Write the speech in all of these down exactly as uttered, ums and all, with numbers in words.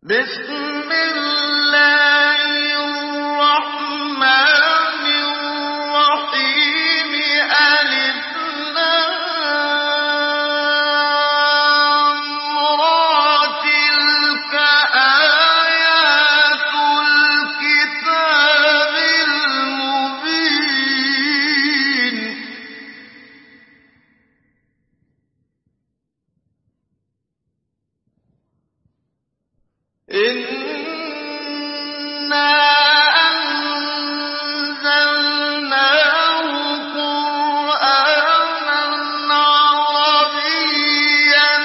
بسم الله الرحمن الرحيم ألف لام را تلك آيات الكتاب المبين إنا أنزلناه قرآنا عربيا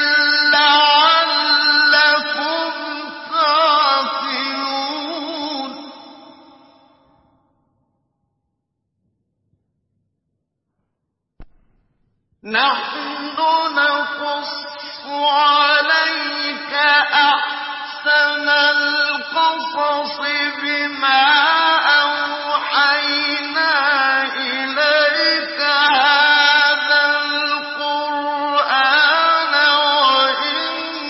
لعلكم تعقلون نحن نقص عليك أحسن القصص بما أوحينا إليك هذا القرآن وإن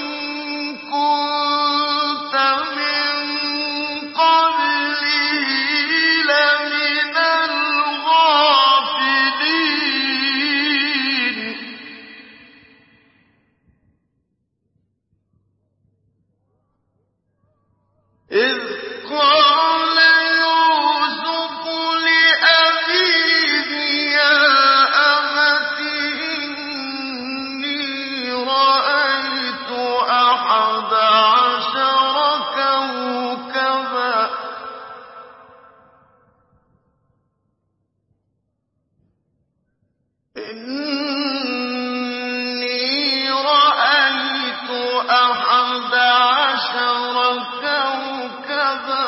كنت من قبله لمن الغافلين إذ قال يوسف لأبيه يا أبت إني رأيت أحد عشر كوكبا إني رأيت أحد عشر كوكبا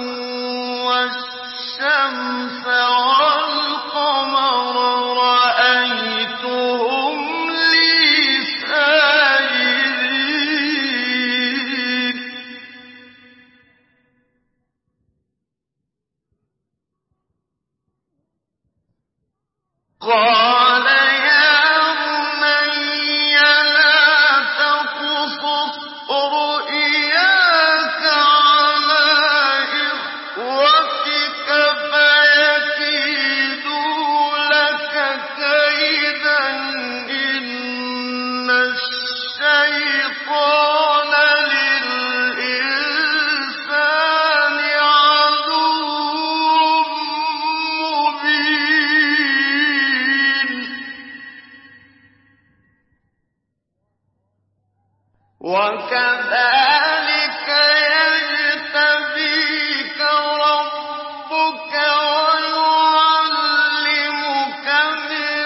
والشمس والقمر رأيتهم لي ساجدين قال يا بني لا تقصص رؤياك على إخوتك فيكيدوا لك كيدا إن الشيطان للإنسان عدو مبين وكذلك يجتبيك ربك ويعلمك من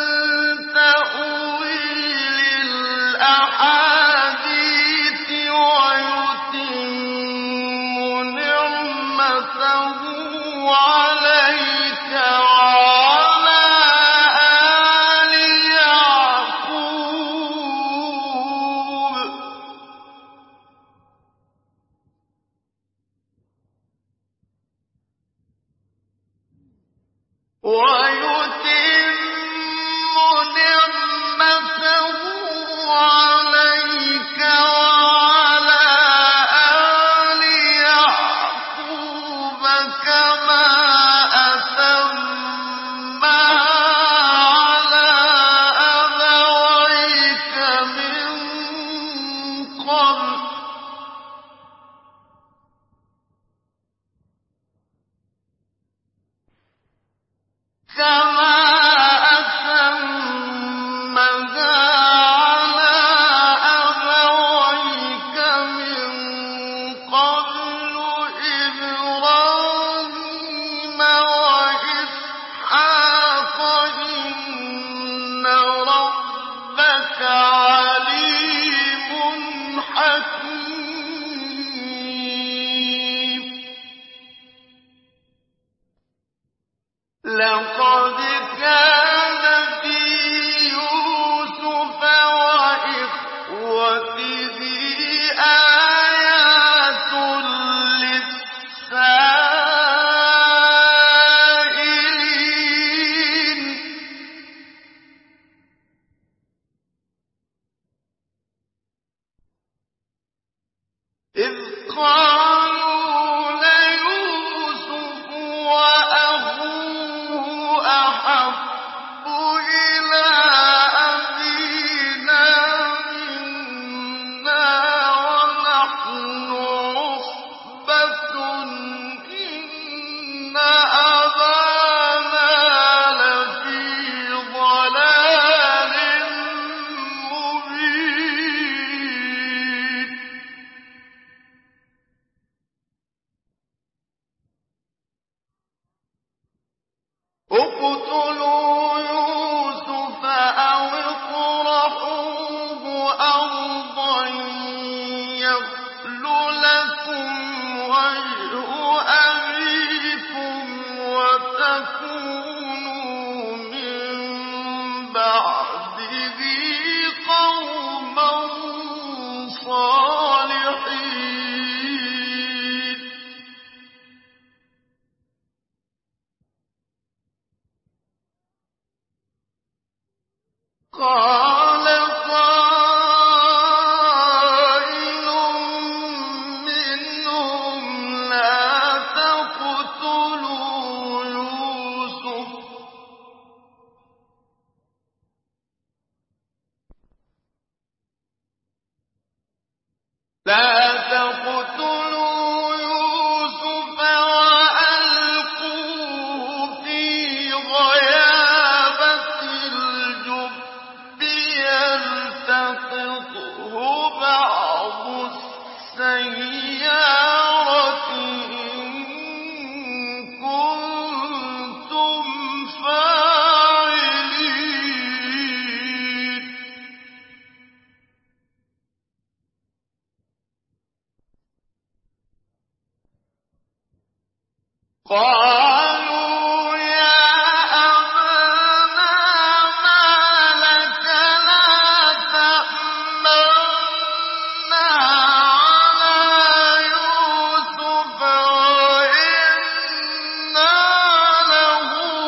تأويل الأحاديث ويتم نعمته عليك وعلى آل يعقوب ويتم نعمته عليك وعلى آل يعقوب كما أتمها على أبويك من قبل قالوا ليوسف وأخوه أحب إلى أبينا منا ونحن عصبة إن أبانا لفي ضلال مبين اقتلوا يوسف أو اطرحوه أرضا يخل لكم وجه أبيكم وتكونوا من بعده قوما صالحين قال قائل منهم لا تقتلوا يوسف لا تقتلوا يوسف وألقوه في غيابة الجب يلتقطه بعض السيارة إن كنتم فاعلين قالوا يا أبانا ما لك لا تأمنا على يوسف وإنا له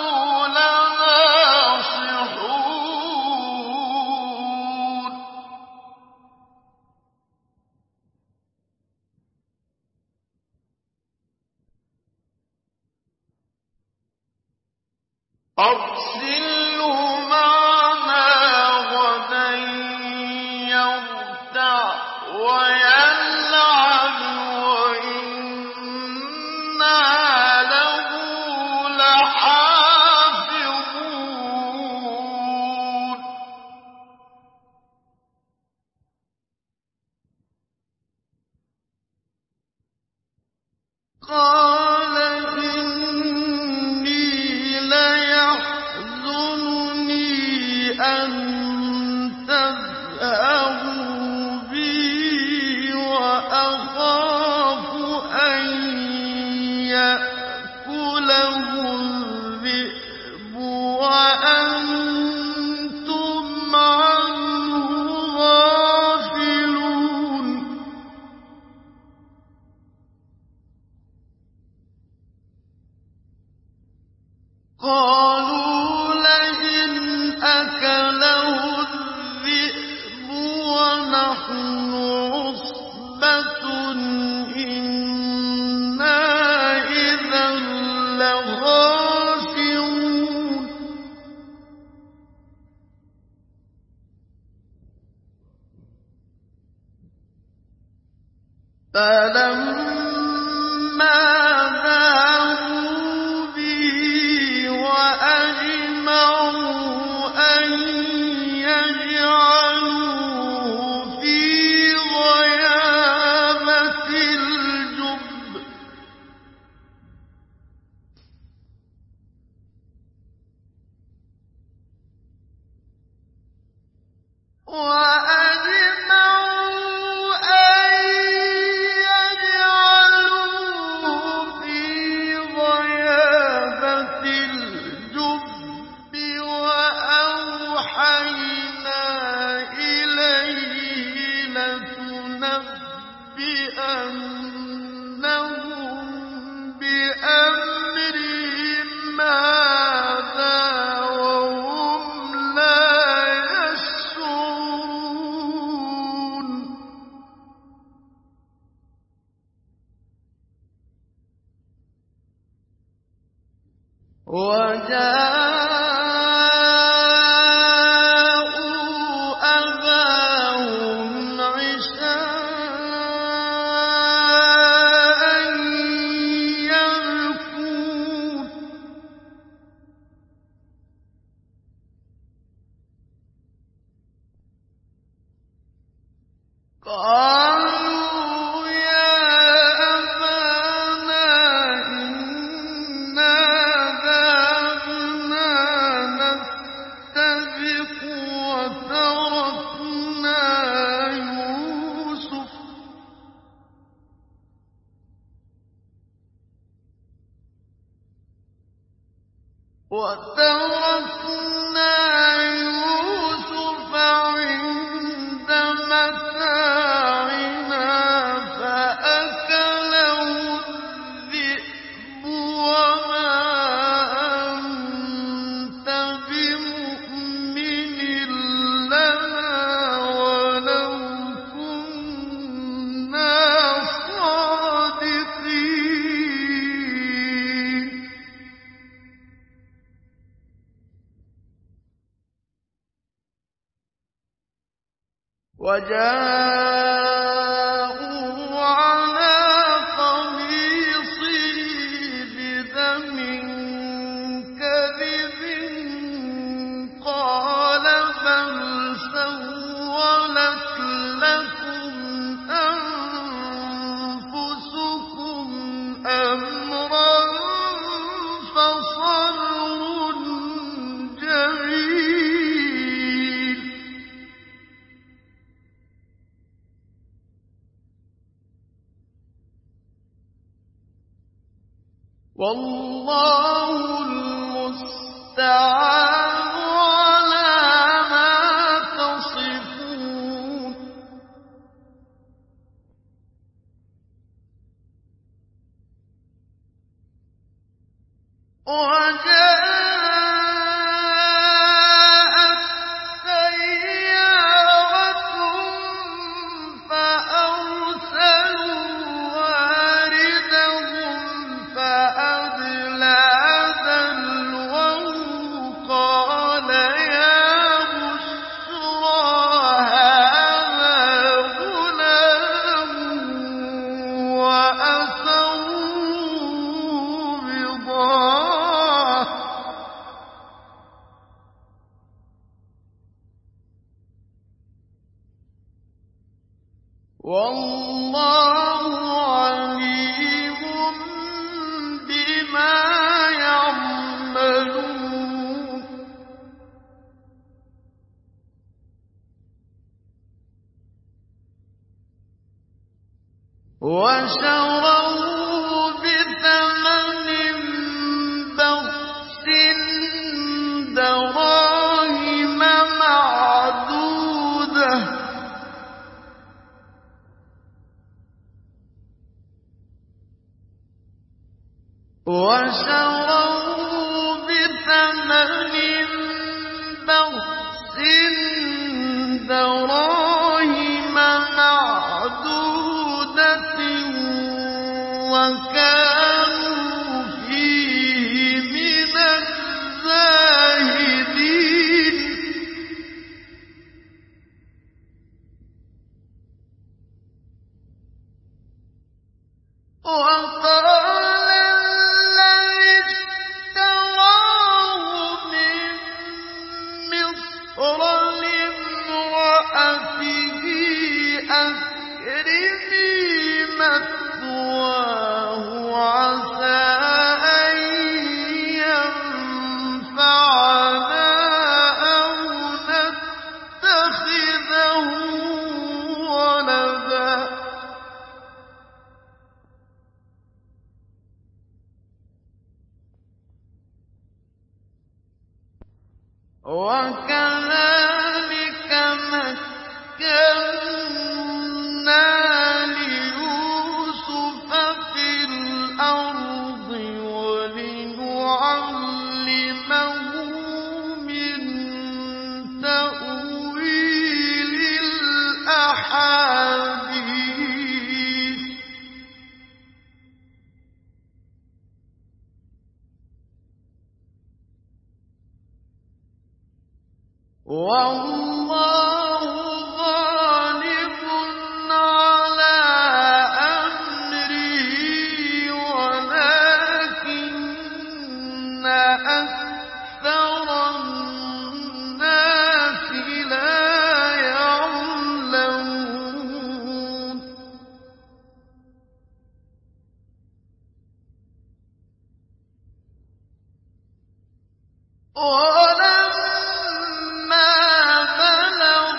لناصحون أرسله معنا غدا يرتع ويلعب وإنا له لحافظون قال إني ليحزنني أن تذهبوا بي وأخاف أن يأكله الذئب وأنتم عنه غافلون قالوا لئن أكله الذئب ونحن عصبة إنا إذا لخاسرون فلما ذهبوا به وأجمعوا أن يجعلوه في غيابة الجب وأجمعوا أن يجعلوه في غيابة الجب وأوحينا إليه لتنبئنهم بأمرهم هذا وهم لا يشعرون. وجاءوا أباهم عشاء يبكون قالوا يا أبانا إنا ذهبنا نستبق وتركنا يوسف وتركنا يوسف عند متاعنا فأكله الذئب وما أنت بمؤمن لنا ولو كنا صادقين وجاءوا على قميصه بدم كذب قال بل سولت لكم أنفسكم أمرا فصبر جميل والله المستعان على ما تصفون وجاءت سيارة فأرسلوا واردهم فأدلى دلوه قال يا بشرى هذا غلام وأسروا بضاعة والله عليم بما يعملون وشروه بثمن بخس دراهم معدودة وشروه بثمن بخس دراهم معدودة وكانوا فيه من الزاهدين وقال الذي اشتراه من مصر لامرأته أكرمي مثواه عسى أن ينفعنا أو نتخذه ولدا وكذلك مكنا ليوسف في الأرض ولنعلمه من تأويل الأحاديث والله غالب على أمره ولكن أكثر الناس لا يعلمون ولما بلغ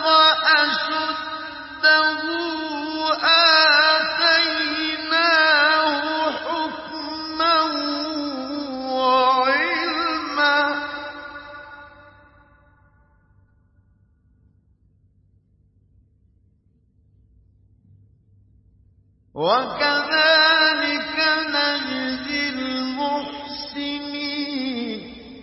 أشده آتيناه حكما وعلما وكذلك نجزي المحسنين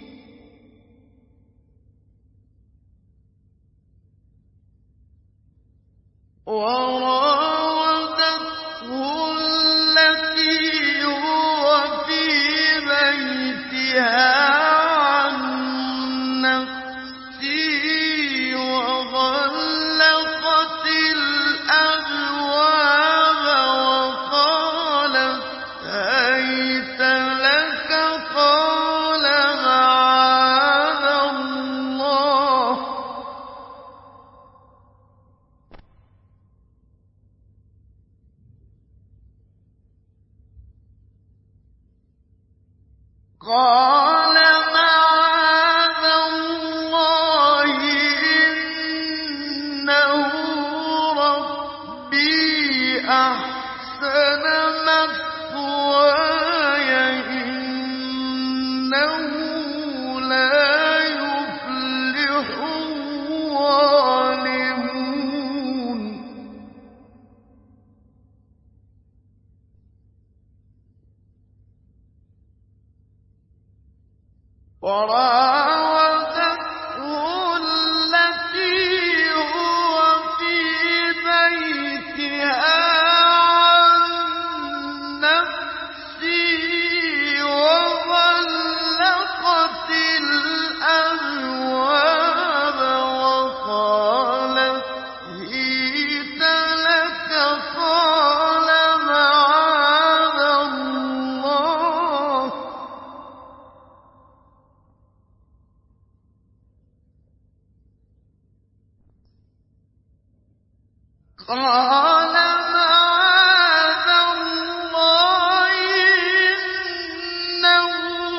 وراودته التي هو في بيتها عن نفسه وغلقت الأبواب وقالت هيت لك قال معاذ الله قال معاذ الله إنه ربي أحسن مثواي إنه لا يفلح الظالمون وراودته التي هو في بيتها عن نفسه وغلقت الأبواب وقالت هيت لك قال معاذ الله قال معاذ الله إنه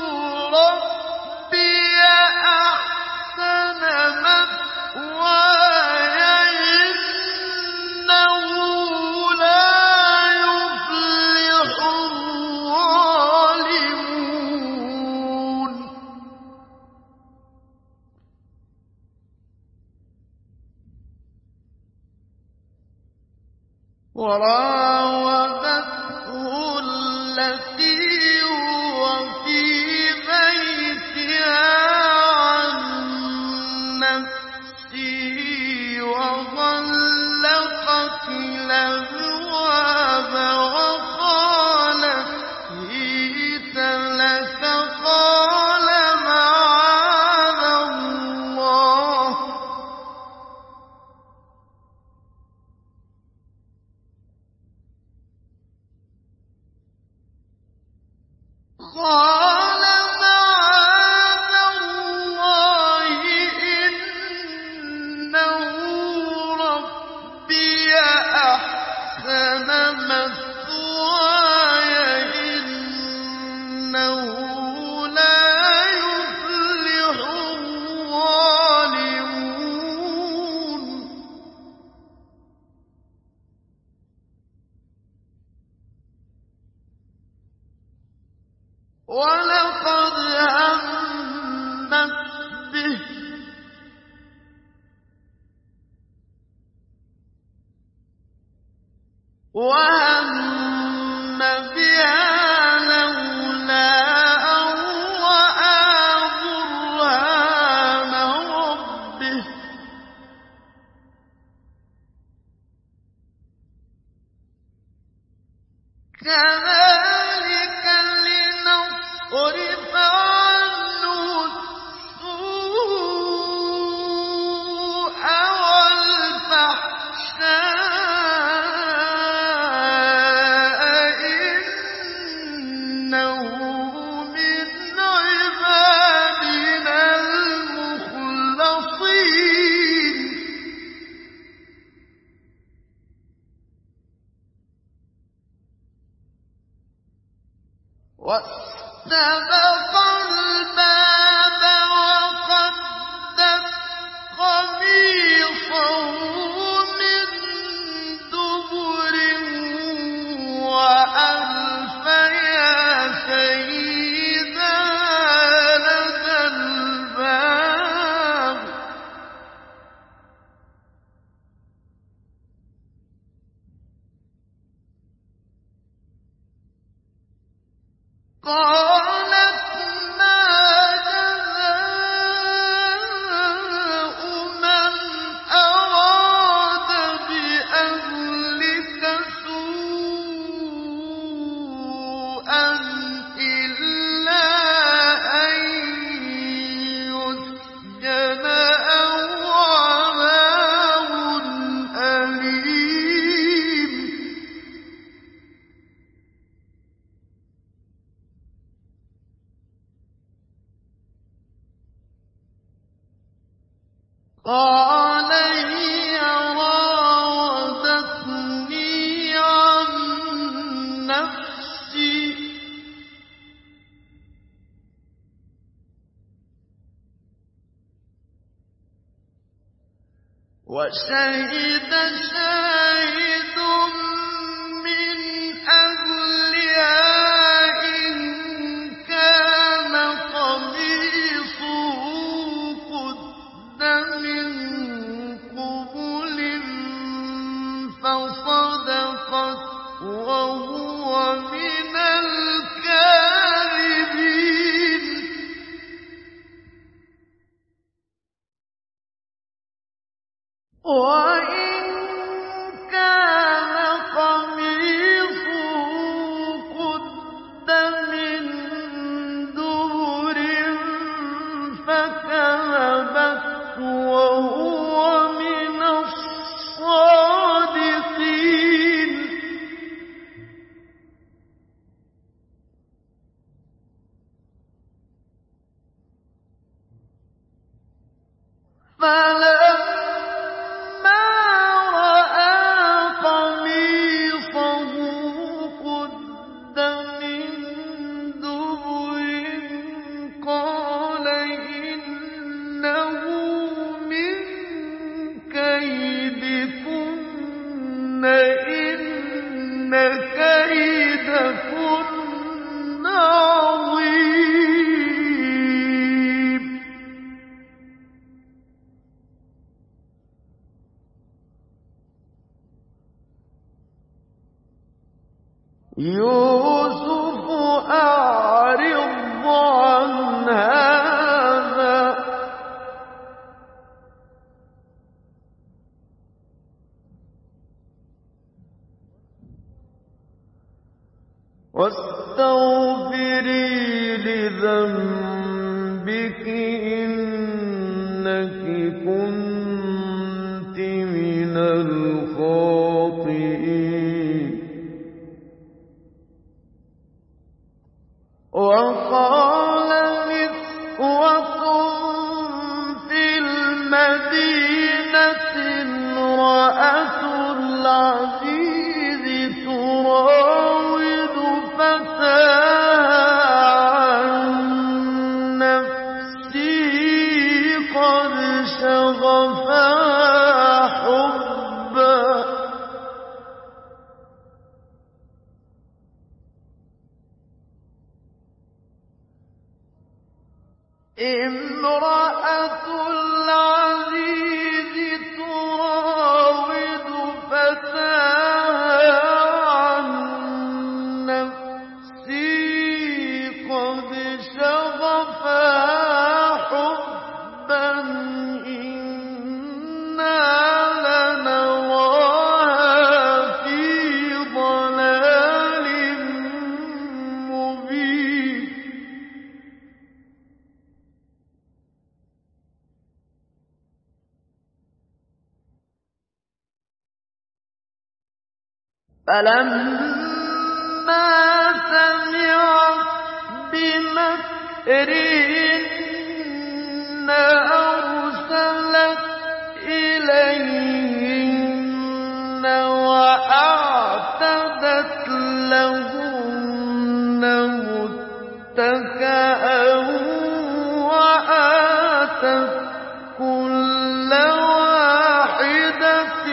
ربي أحسن مثواي إنه لا يفلح الظالمون وراودته التي هو في بيتها عن نفسه وغلقت الأبواب وقالت هيت لك قال معاذ الله قال معاذ الله إنه ربي أحسن مثواي إنه لا يفلح الظالمون ولقد همت به وهم بها لولا أن رأى برهان ربه كذلك لنصرف عنه السوء واستبق الباب وقدت قميصه من دبر وألف يا سيدها لدى الباب قالت ما جزاء من أراد بأهلك سوءا إلا أن يسجن أو عذاب أليم قال هي راودتني عن نفسي وشهد شاهد من أهلها إن كان قميصه قد من قبل فصدقت وهو من الكاذبين وإن كان قميصه قد من دبر فكذبت وهو من الصادقين فلما رأى قميصه قد من دبر قال إنه من كيدكن إن كيدكن عظيم يوسف أعرض عن هذا واستغفري لذنبك إنك كنت من الخاطئين وقال نسوة في المدينة امرأة العزيز تراود فتاها عن نفسه قد شغفها حبا امرأة العزيز تراود فتاها عن نفسه قد شغفها حبا إنا لنراها في ضلال مبين فلما سمعت بمكرهن أرسلت إليهن وأعتدت لهن متكئا وآتت كل واحدة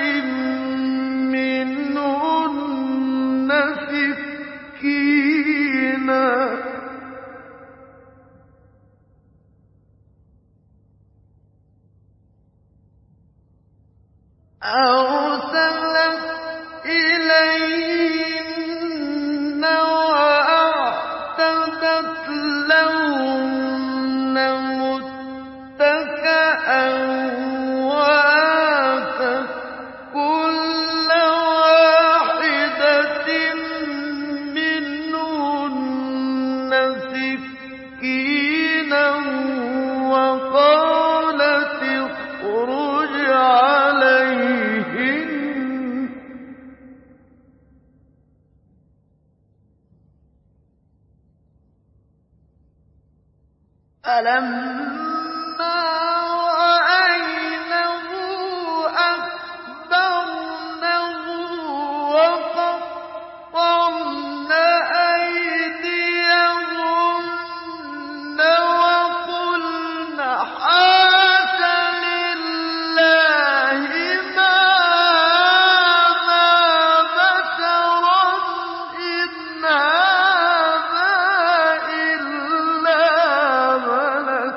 منهن سكينا أرسلت إليهن وأعتدت لهن متكئا وآتت كل واحدة منهن سكينا وقالت اخرج عليهن فلما رأينه أكبرنه وقطعن أيديهن وقلن حاش لله ما هذا بشرا إن هذا إلا ملك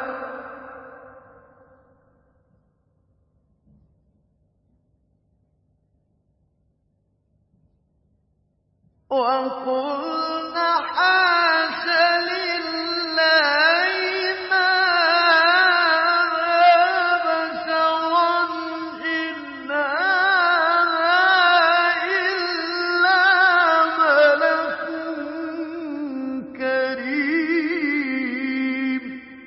وقلن حاش لله ما هذا بشرا إن هذا إلا ملك كريم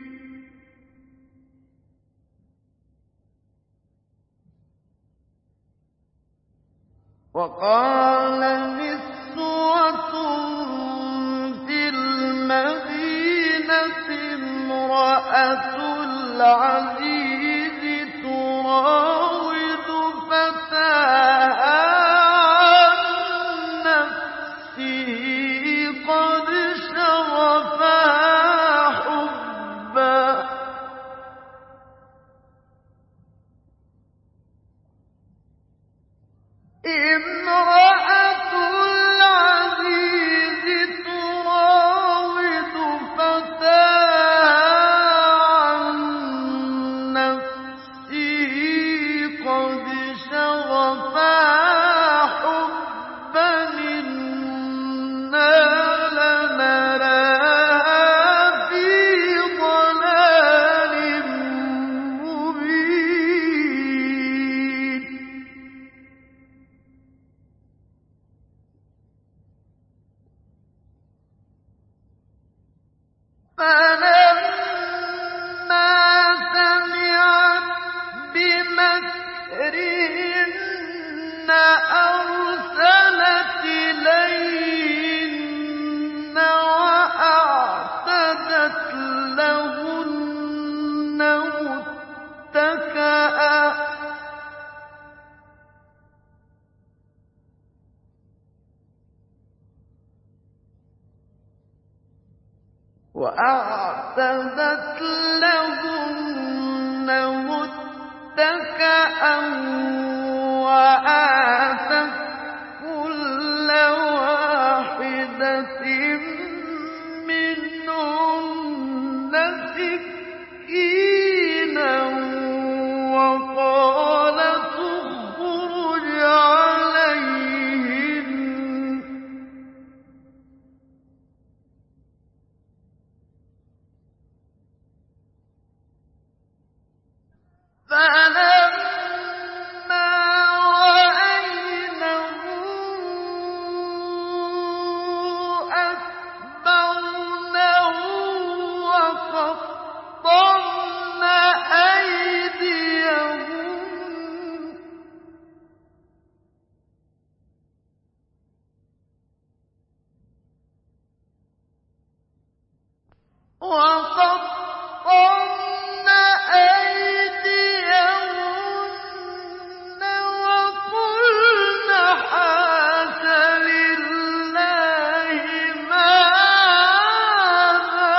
وقال نسوة في المدينة امرأة العزيز تراود فتاها عن نفسه قد شغفها حبا امرأة العزيز تراود فتاها عن نفسه قد شغفها حبا إنا لنراها في ضلال مبين فلما سمعت بمكرهن أرسلت إليهن وأعتدت لهن متكئا وأعتدت لهن متكئا وآتت كل واحدة منهن سكينا وقالت اخرج عليهن فلما رأينه أكبرنه وقطعن أيديهن وقطعن أيديهن وقلن حاش لله ما هذا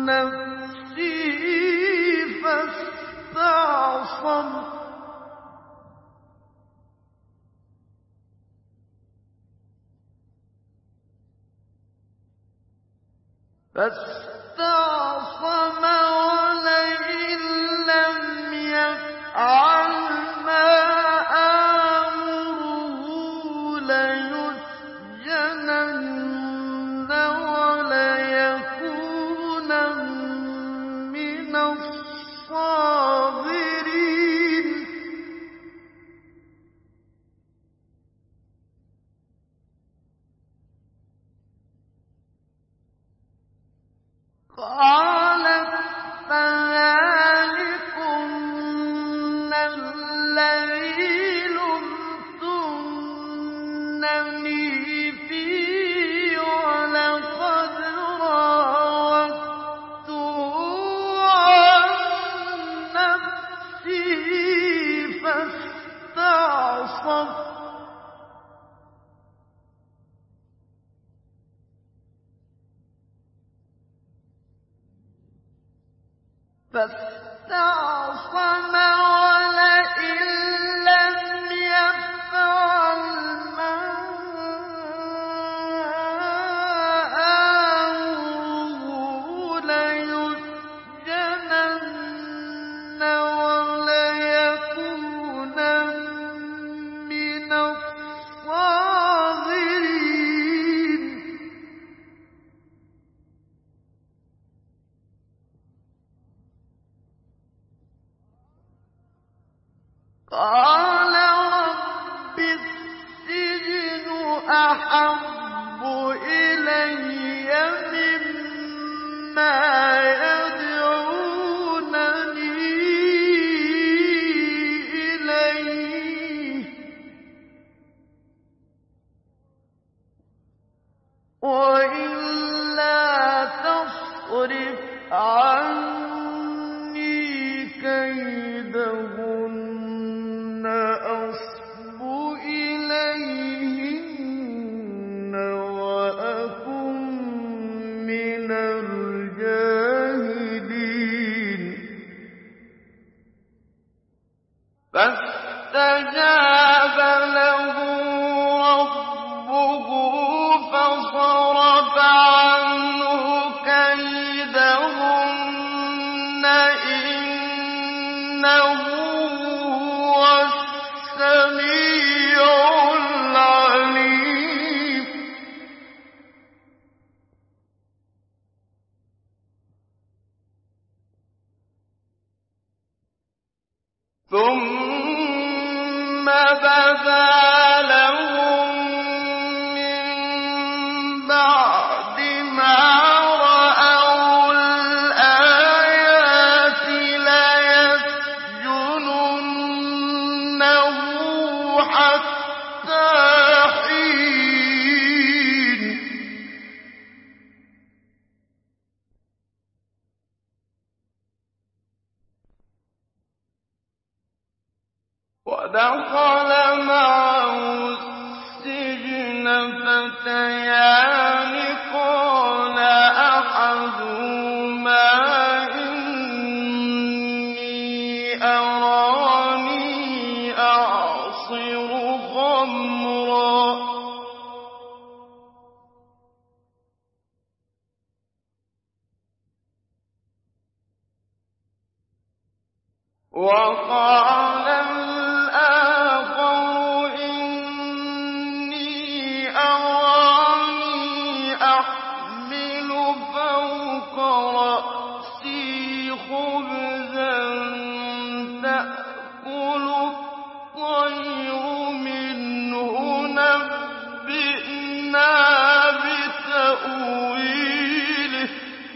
نفسه فاستعصم فاستعصم ولئن لم يفعل ما آمره ليسجنن وليكونن من الصاغرين قالت فذلكن الذي لمتنني فيه ولقد راودته عن نفسه فاستعصم فاستعصم ولئن لم يفعل ما آمره ليسجنن وليكونن من الصاغرين قال رب السجن أحب إلي مما يدعونني إليه وإلا تصرف عني كيدهن أصب إليهن وأكن من الجاهلين فاستجاب له ربه فصرف عنه كيدهن إنه هو السميع العليم ثم بدا لهم من بعد ما رأوا الآيات ليسجننه حتى حين ودخل معه السجن فتيان قال أحدهما إني أراني أعصر خمرا وقال الآخر إني أراني أحمل فوق رأسي خبزا تأكل الطير منه نبئنا بتأويله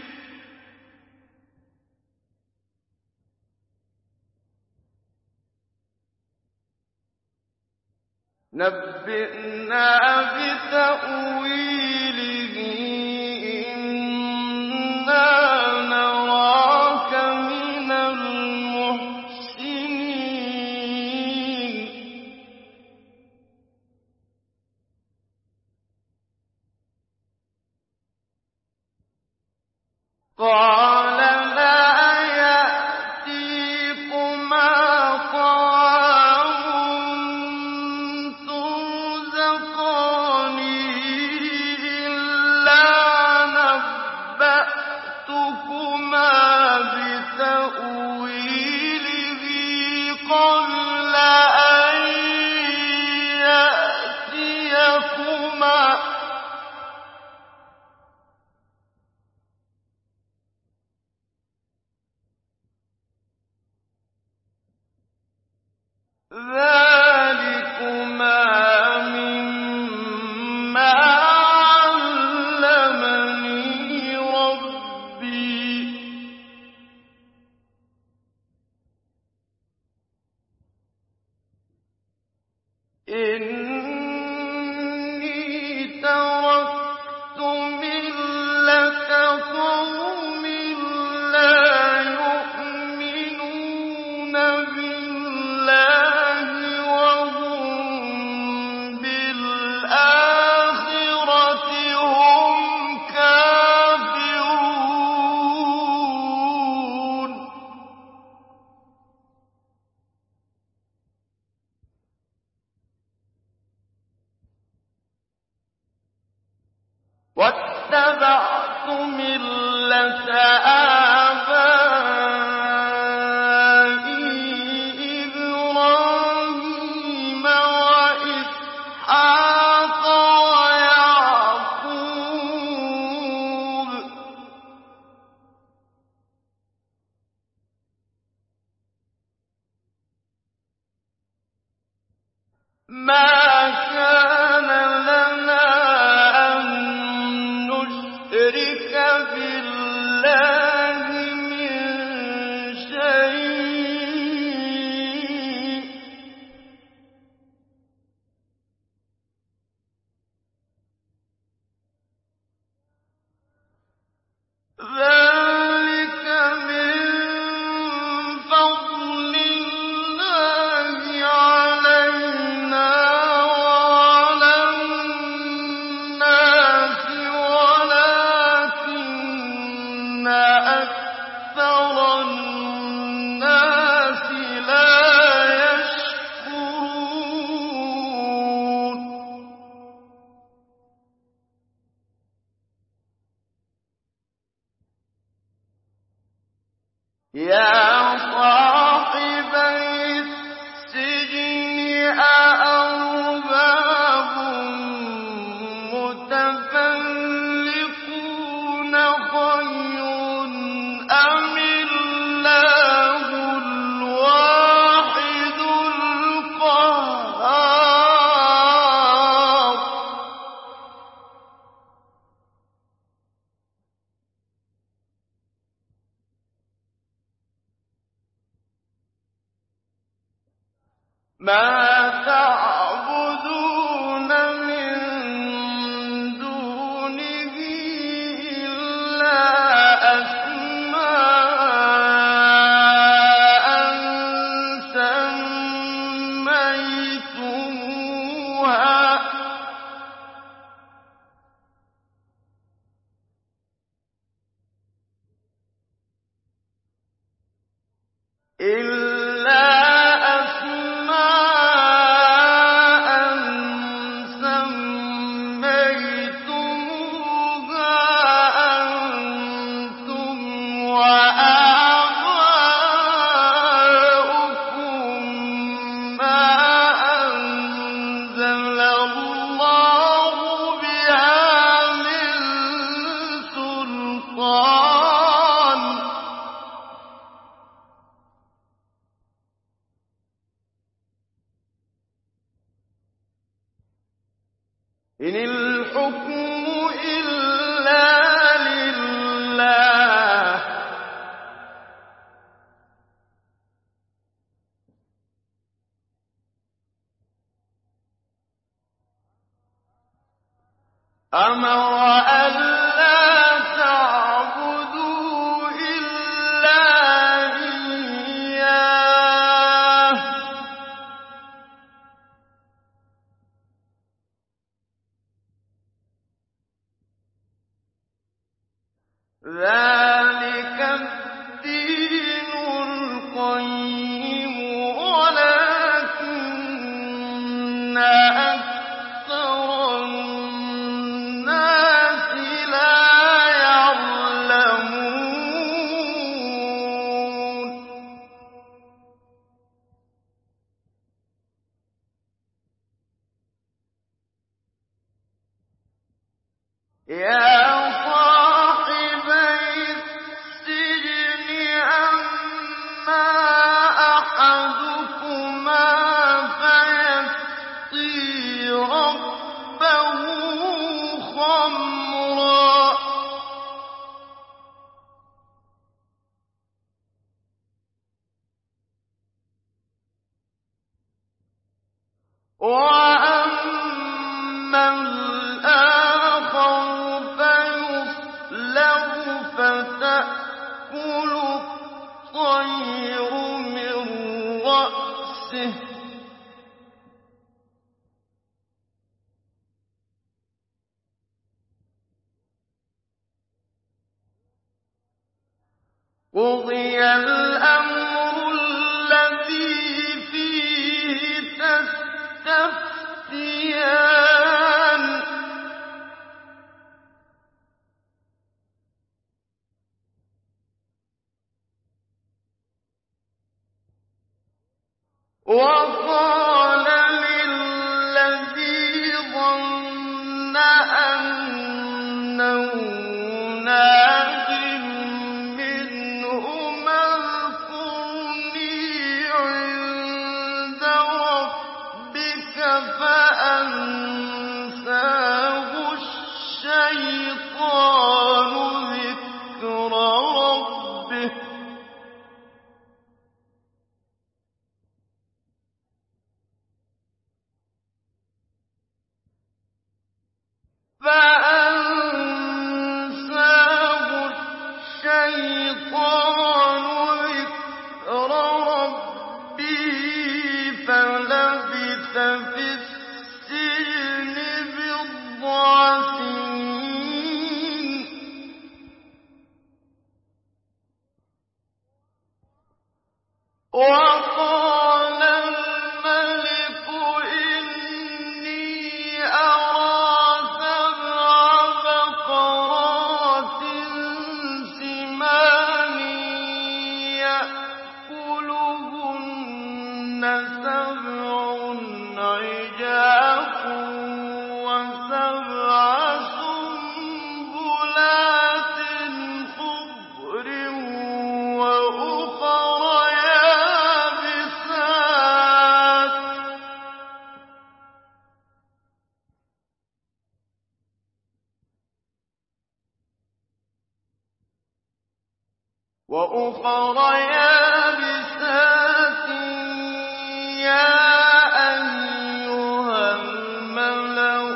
نبئنا بتأويله إنا نراك من المحسنين قال ذَٰلِكُمَا مِمَّا عَلَّمَنِي رَبِّي ۚ إِنِّي تَرَكْتُ مِلَّةَ قَوْمٍ لَّا يُؤْمِنُونَ بِاللَّهِ وَهُم بِالْآخِرَةِ هُمْ كَافِرُونَ وَاتَّبَعْتُ مِلَّةَ آبَائِي إِبْرَاهِيمَ وَإِسْحَاقَ وَيَعْقُوبَ ۚ مَا كَانَ لَنَا أَن نُّشْرِكَ بِاللَّهِ مِن شَيْءٍ ۚ ذَٰلِكَ مِن فَضْلِ اللَّهِ عَلَيْنَا وَعَلَى النَّاسِ وَلَٰكِنَّ أَكْثَرَ النَّاسِ لَا يَشْكُرُونَ يَا صَاحِبَيِ السِّجْنِ أَأَرْبَابٌ مُّتَفَرِّقُونَ خَيْرٌ أَمِ اللَّهُ الْوَاحِدُ الْقَهَّارُ مَا تَعْبُدُونَ مِن دُونِهِ إِلَّا أَسْمَاءً سَمَّيْتُمُوهَا إِلَّا أَسْمَاءً سَمَّيْتُمُوهَا أَنتُمْ وَآبَاؤُكُم مَّا أَنزَلَ اللَّهُ بِهَا مِن سُلْطَانٍ ۚ إِنِ الْحُكْمُ إِلَّا لِلَّهِ ۖ أَمَرَ أَلَّا تَعْبُدُوا إِلَّا إِيَّاهُ ۚ ذَٰلِكَ الدِّينُ الْقَيِّمُ وَلَٰكِنَّ أَكْثَرَ النَّاسِ لَا يَعْلَمُونَ يَا صَاحِبَيِ السِّجْنِ أَمَّا أَحَدُكُمَا الطَّيْرُ مِن رَّأْسِهِ ۚ قُضِيَ الْأَمْرُ الَّذِي فِيهِ تَسْتَفْتِيَانِ وَقَالَ لِلَّذِي ظَنَّ أَنَّهُ نَاجٍ مِّنْهُمَا اذْكُرْنِي عِندَ رَبِّكَ فَأَنسَاهُ الشَّيْطَانُ ذِكْرَ رَبِّهِ فَأَنسَاهُ الشَّيْطَانُ ذِكْرَ رَبِّهِ فَلَبِثَ فِي السِّجْنِ بِضْعَ سِنِينَ وَقَالَ الْمَلِكُ إِنِّي أَرَىٰ سَبْعَ بَقَرَاتٍ سِمَانٍ يَأْكُلُهُنَّ سَبْعٌ عِجَافٌ وَسَبْعَ سُنبُلَاتٍ خُضْرٍ وَأُخَرَ يَابِسَاتٍ ۖ وَأُخَرَ يَابِسَاتٍ يَا أَيُّهَا الْمَلَأُ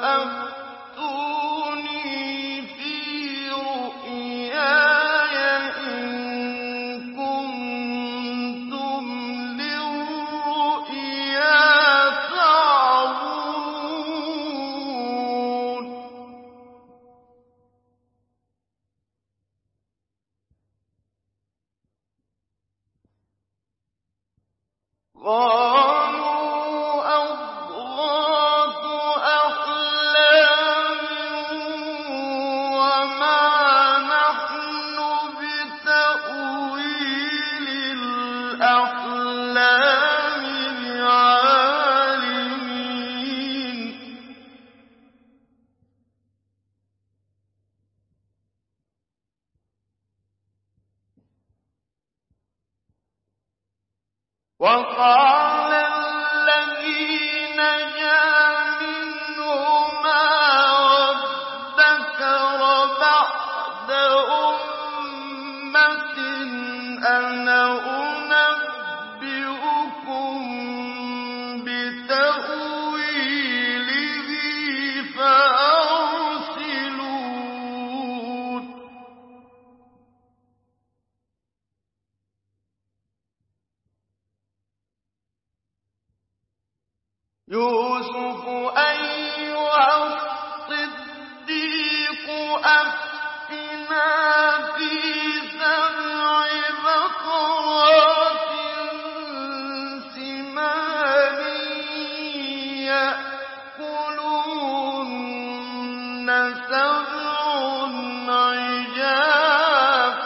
أَفْتُونِي فِي رُؤْيَايَ إِن كُنتُمْ لِلرُّؤْيَا تَعْبُرُونَ قَالُوا أَضْغَاثُ أَحْلَامٍ وَمَا نَحْنُ بِتَأْوِيلِ الْأَحْلَامِ بِعَالِمِينَ وَقَالَ الَّذِي نَجَا مِنْهُمَا وَادَّكَرَ بَعْدَ أُمَّةٍ أَنَا أُنَبِّئُكُم بِتَأْوِيلِهِ فَأَرْسِلُونِ يُوسُفُ أَيُّهَا الصِّدِّيقُ أَفْتِنَا فِي سَبْعِ بَقَرَاتٍ سِمَانٍ يَأْكُلُهُنَّ سَبْعٌ عِجَافٌ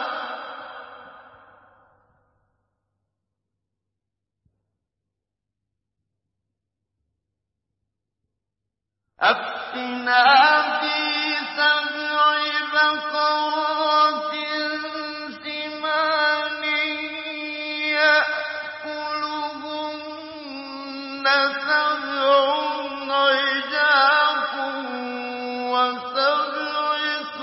أَفْتِنَا فِي سَبْعِ بَقَرَاتٍ سِمَانٍ يَأْكُلُهُنَّ سَبْعٌ عِجَافٌ وَسَبْعِ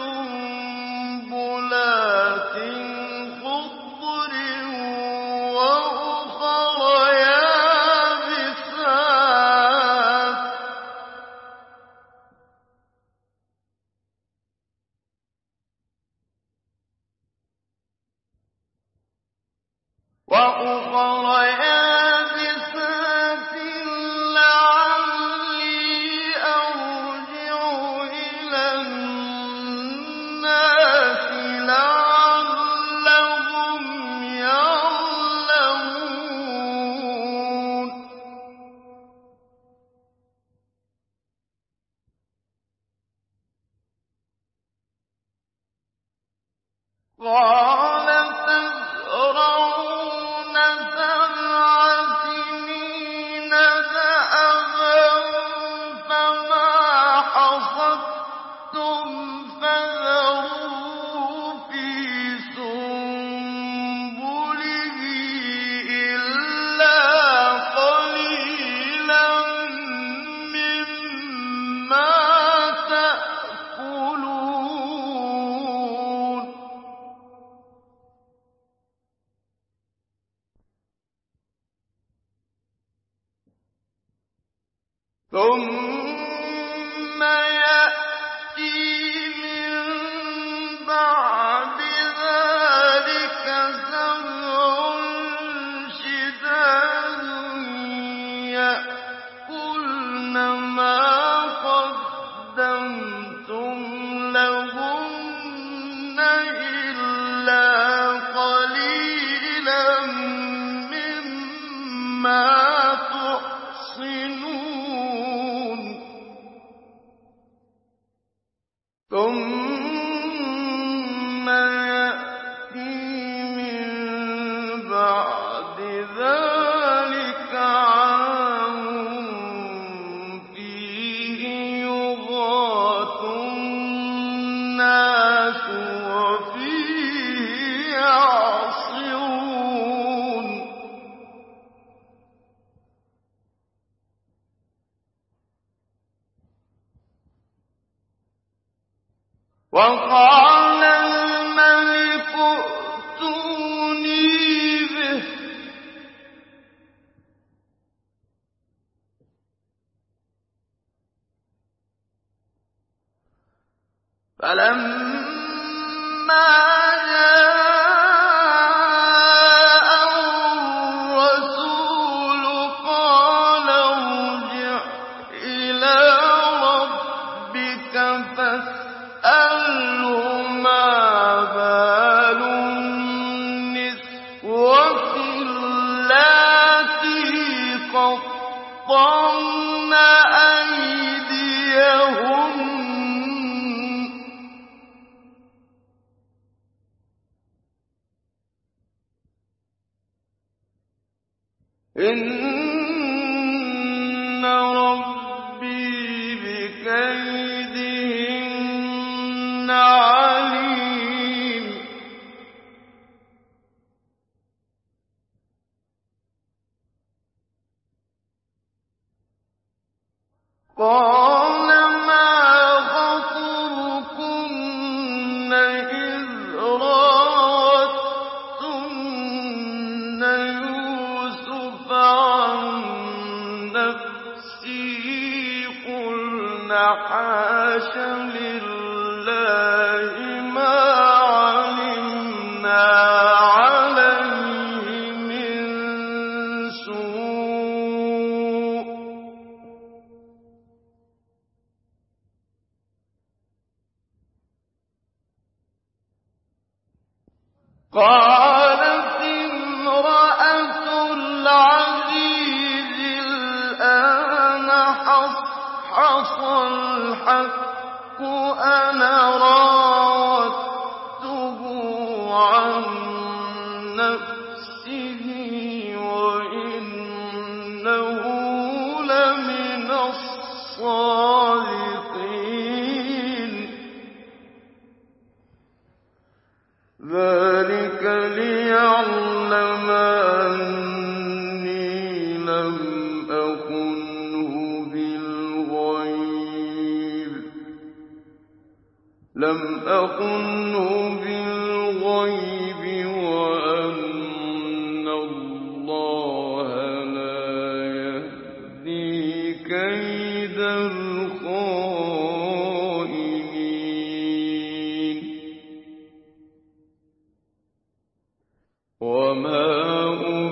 سُنبُلَاتٍ خُضْرٍ وَأُخَرَ يَابِسَاتٍ وأخر يابسات لعلي أرجع إلى الناس لعلهم يعلمون قال تزرعون سبع سنين دأبا فما حصدتم فذروه في سنبله إلا قليلا مما تأكلون ثم يأتي من بعد ذلك سبع شداد يأكلن ما قدمتم لهن إلا قليلا مما تحصنون ثم يأتي من بعد ذلك عام فيه يغاث الناس وفيه يعصرون وقال الملك ائتوني به فلما جاءه الرسول قال ارجع إلى ربك فاسأله ما بال النسوة اللاتي قطعن أيديهن إن ربي بكيدهن عليم قال ما خطبكن إذ راوتن يوسف عن نفسه قلن حاش لله ما علمنا عليه من سوء قالت امرأة العزيز الآن حصحص الحق أنا راودته عن نفسه وإنه لمن الصادقين ذلك ليعلم أني لم أخنه بالغيب لم أخنه بالغيب وأن الله لا يهدي كيد الخائنين وما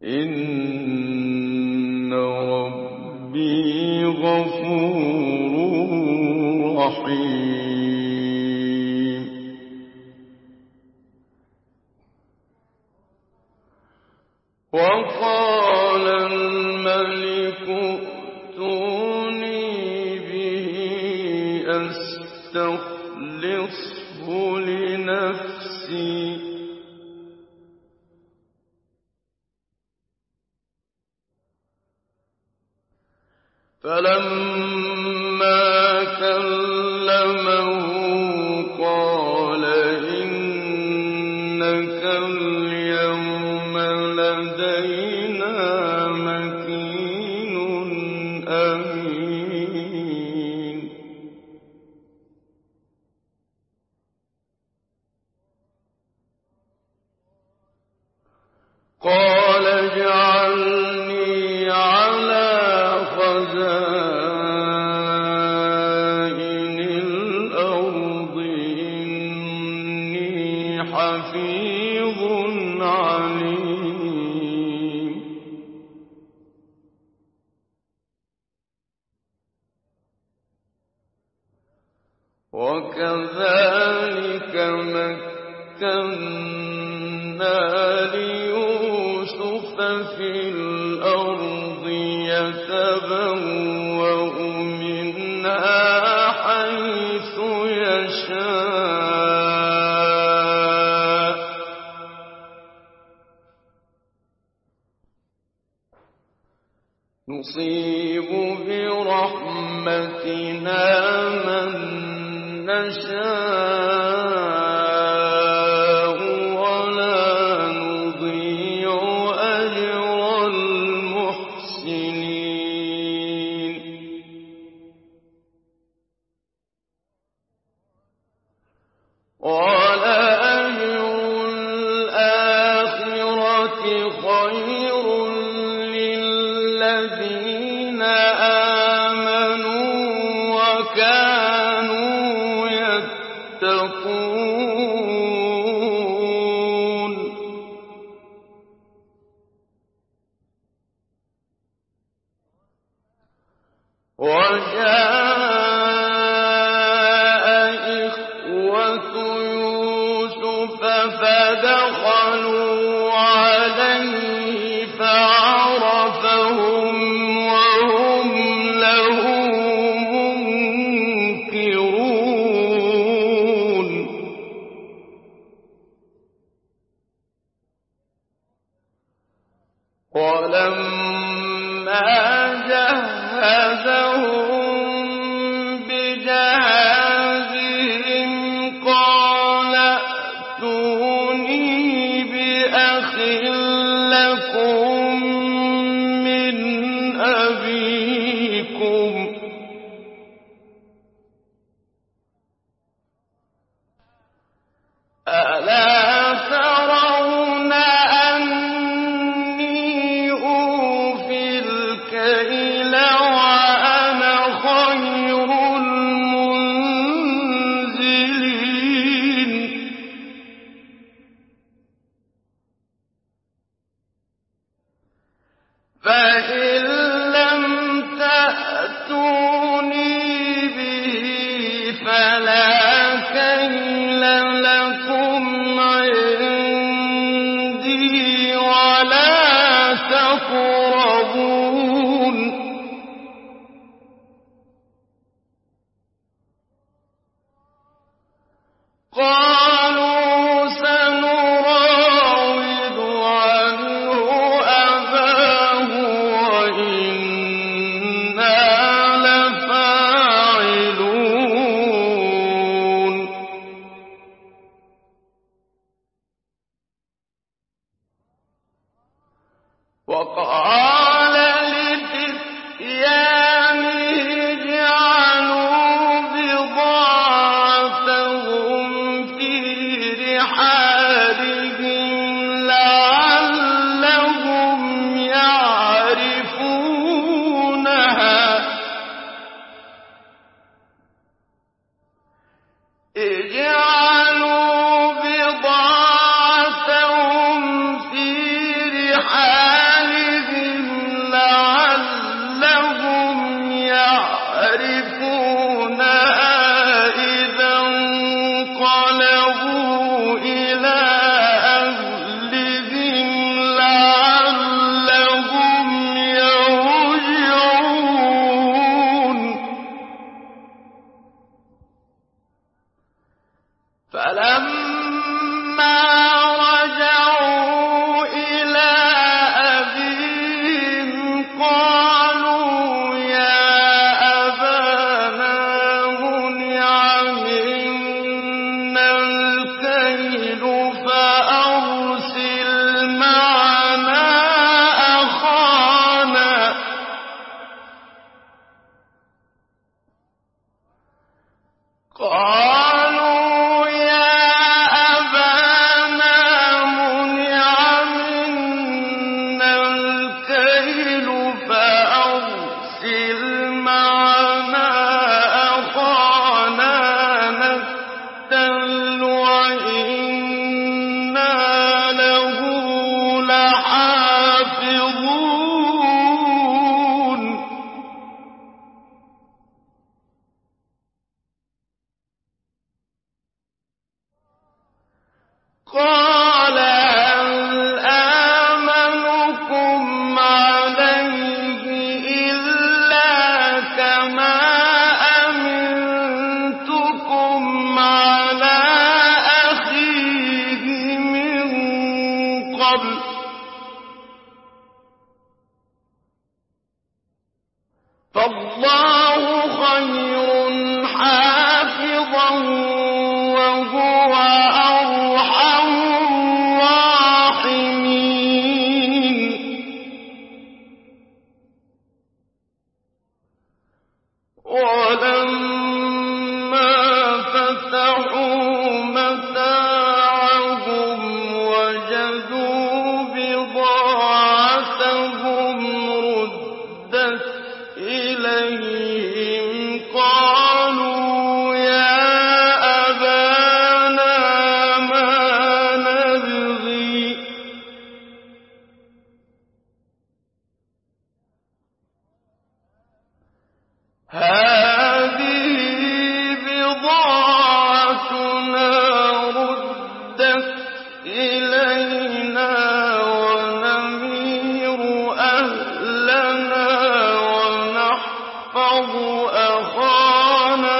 إن ربي غفور رحيم. وقال الملك ائتوني به أستخلصه لنفسي فلما كلمه قال إنك اليوم لدينا مكين أمين. قال اجعلني على خزائن الأرض إني حفيظ عليم. وكذلك مكنا ليوسف في الأرض يتبوأ منها حيث يشاء نصيب برحمتنا من نشاء ولا نضيع أجر المحسنين. ولأجر الآخرة خير للذين آمنوا وكانوا يتقون. وجاء إخوة يوسف فدخلوا عليه فعرفهم وهم له منكرون. ولما جهزهم بجهازهم قال ائتوني بأخ لكم من أبيكم ألا ترون أني أوفي الكيل وأنا خير المنزلين. فإن لم تأتوني به فلا كيل لكم عندي ولا تقربون. قالوا سنراود عنه أباه وإنا فالله خير حافظا وهو أرحم الراحمين. ولما فتحوا متاعهم وجدوا بضاعتهم ردت إليهم قالوا يا أبانا ما نبغي هذه بضاعتنا ردت إلينا ونمير أهلنا ونحفظ أخانا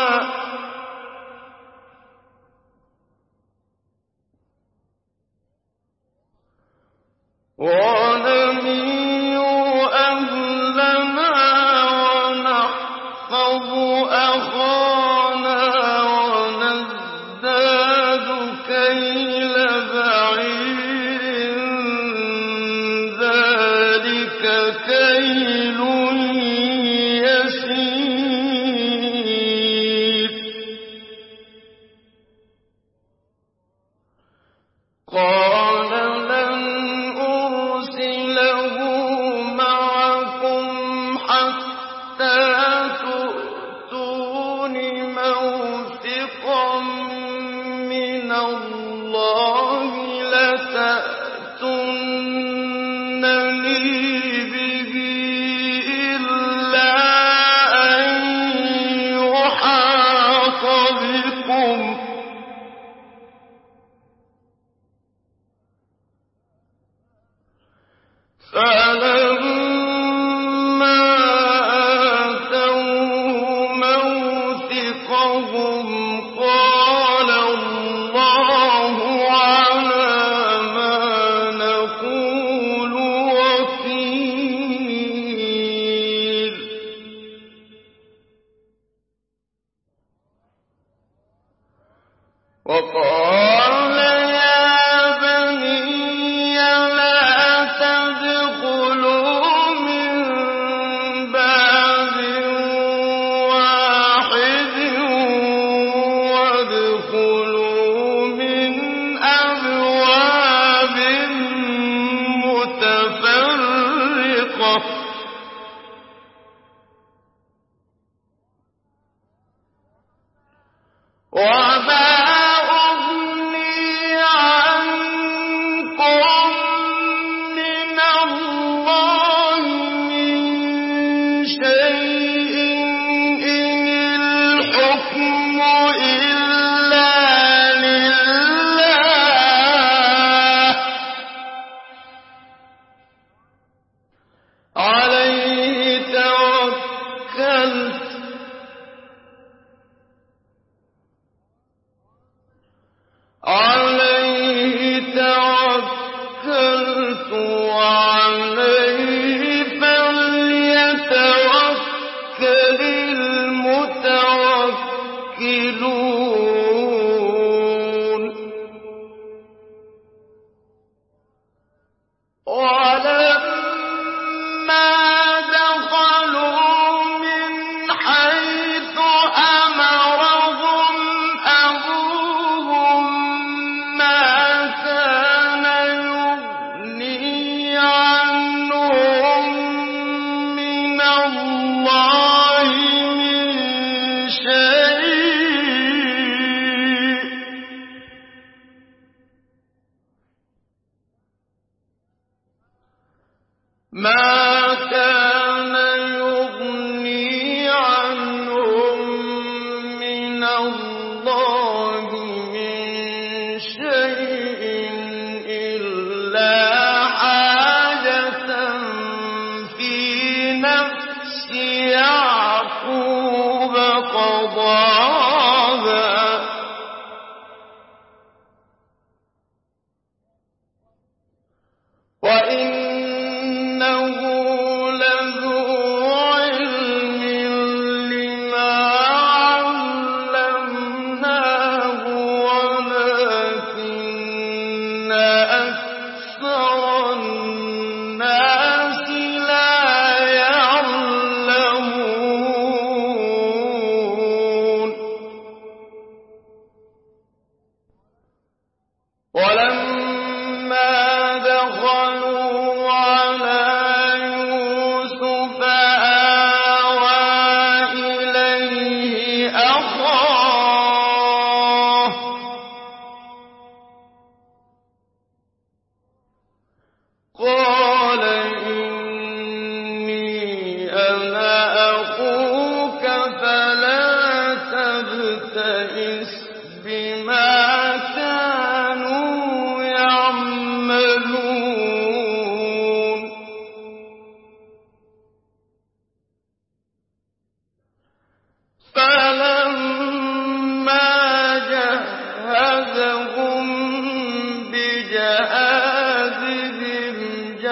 ونمير أهلنا ونحفظ أخانا ونزداد كيل بعير ذلك كيل يسير. قال لن أرسله معكم حتى تؤتون موثقا من الله لتأتونني به إلا أن يحاط بكم فلما آتوه موثقهم قال الله على ما نقول وكيل. وقال يا بني لا تدخلوا من باب واحد وادخلوا من أبواب متفرقة وما أغني عنكم من الله من شيء إن الحكم إلا لله عليه توكلت عليه توكلت وعليه فليتوكل المتوكلون. ولما دخلوا من حيث أمرهم أبوهم ما كان يغني عنهم من الله من شيء ما كان يغني عنهم من الله من شيء إلا حاجة في نفس يعقوب قضاها وإنه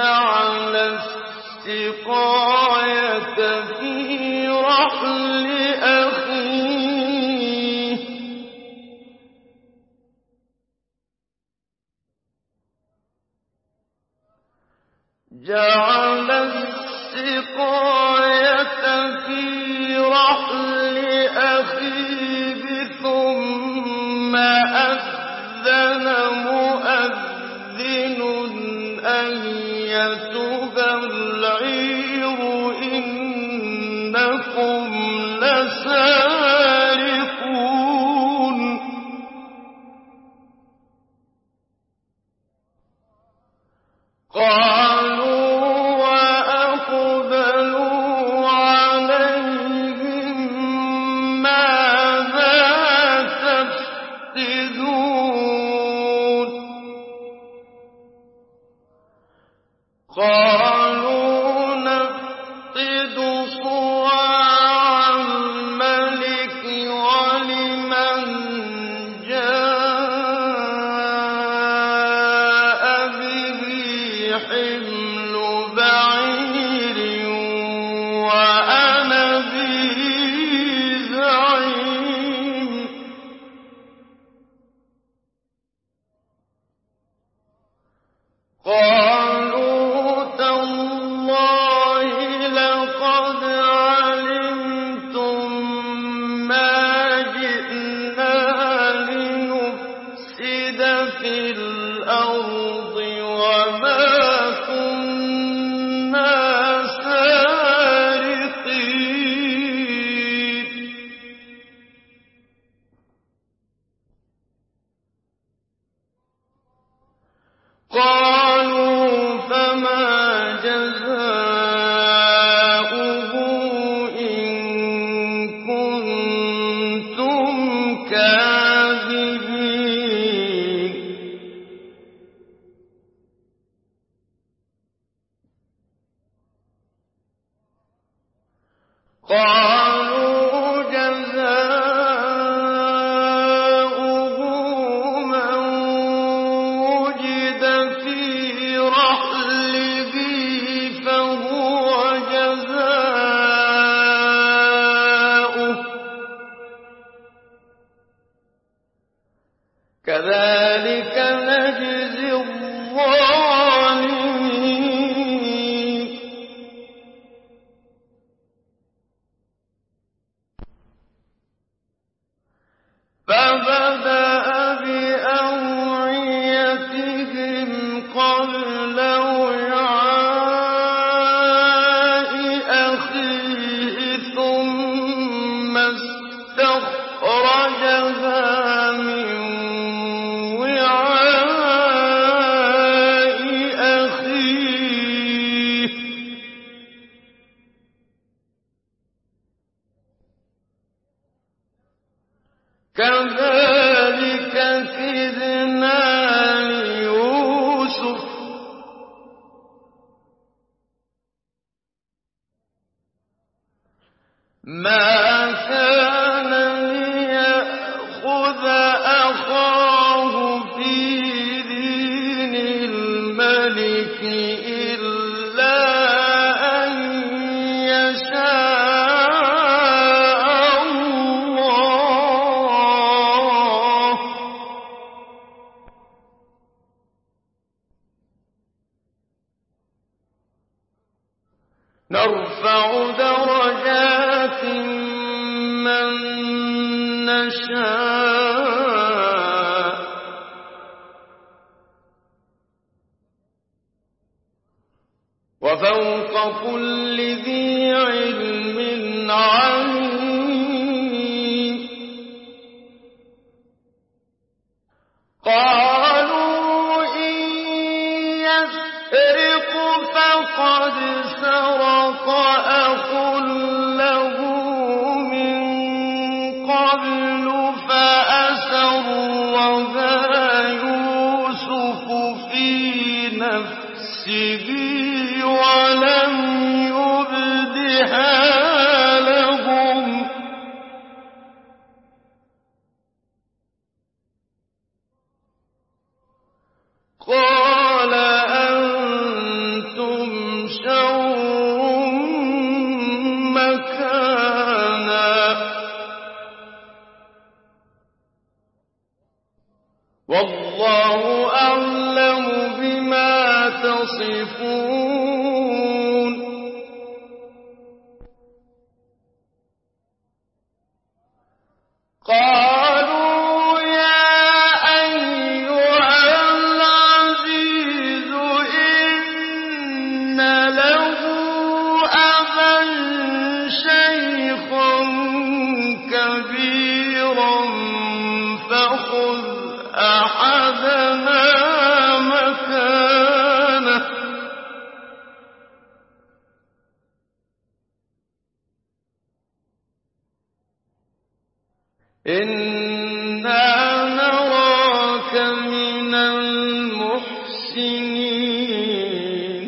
جعل السقاية في رحل أخيه جعل السقاية في رحل أخيه ثم أذن مؤذن أيتها العير إنكم لسارقون قالوا وأقبلوا عليهم ماذا تفقدون قالوا نفقد صواع الملك ولمن جاء به حمل بعير وأنا به زعيم قالوا تالله لقد علمتم ما جئنا لنفسد في الأرض وما كنا سارقين قالوا فما جزاؤه إن كنتم كاذبين قالوا جزاؤه من وجد في رحله فهو جزاؤه كذلك نجزي الظالمين فبدأ بأوعيتهم قبل وعاء أخيه ثم استخرجها من وعاء أخيه كذلك كدنا ليوسف ما كان ليأخذ أخاه في دين الملك إلا أن يشاء الله نرفع درجات من نشاء وفوق كل ذي علم عليم قالوا إن يسرق فقد سرق أخ له من قبل فأسرها يوسف في نفسه ولم يبدها لهم قال أنتم شر مكانا والله أعلم بما تصفون قالوا يا أيها العزيز إن له أبا شيخا كبيرا فخذ أحدنا مكانه إنا نراك من المحسنين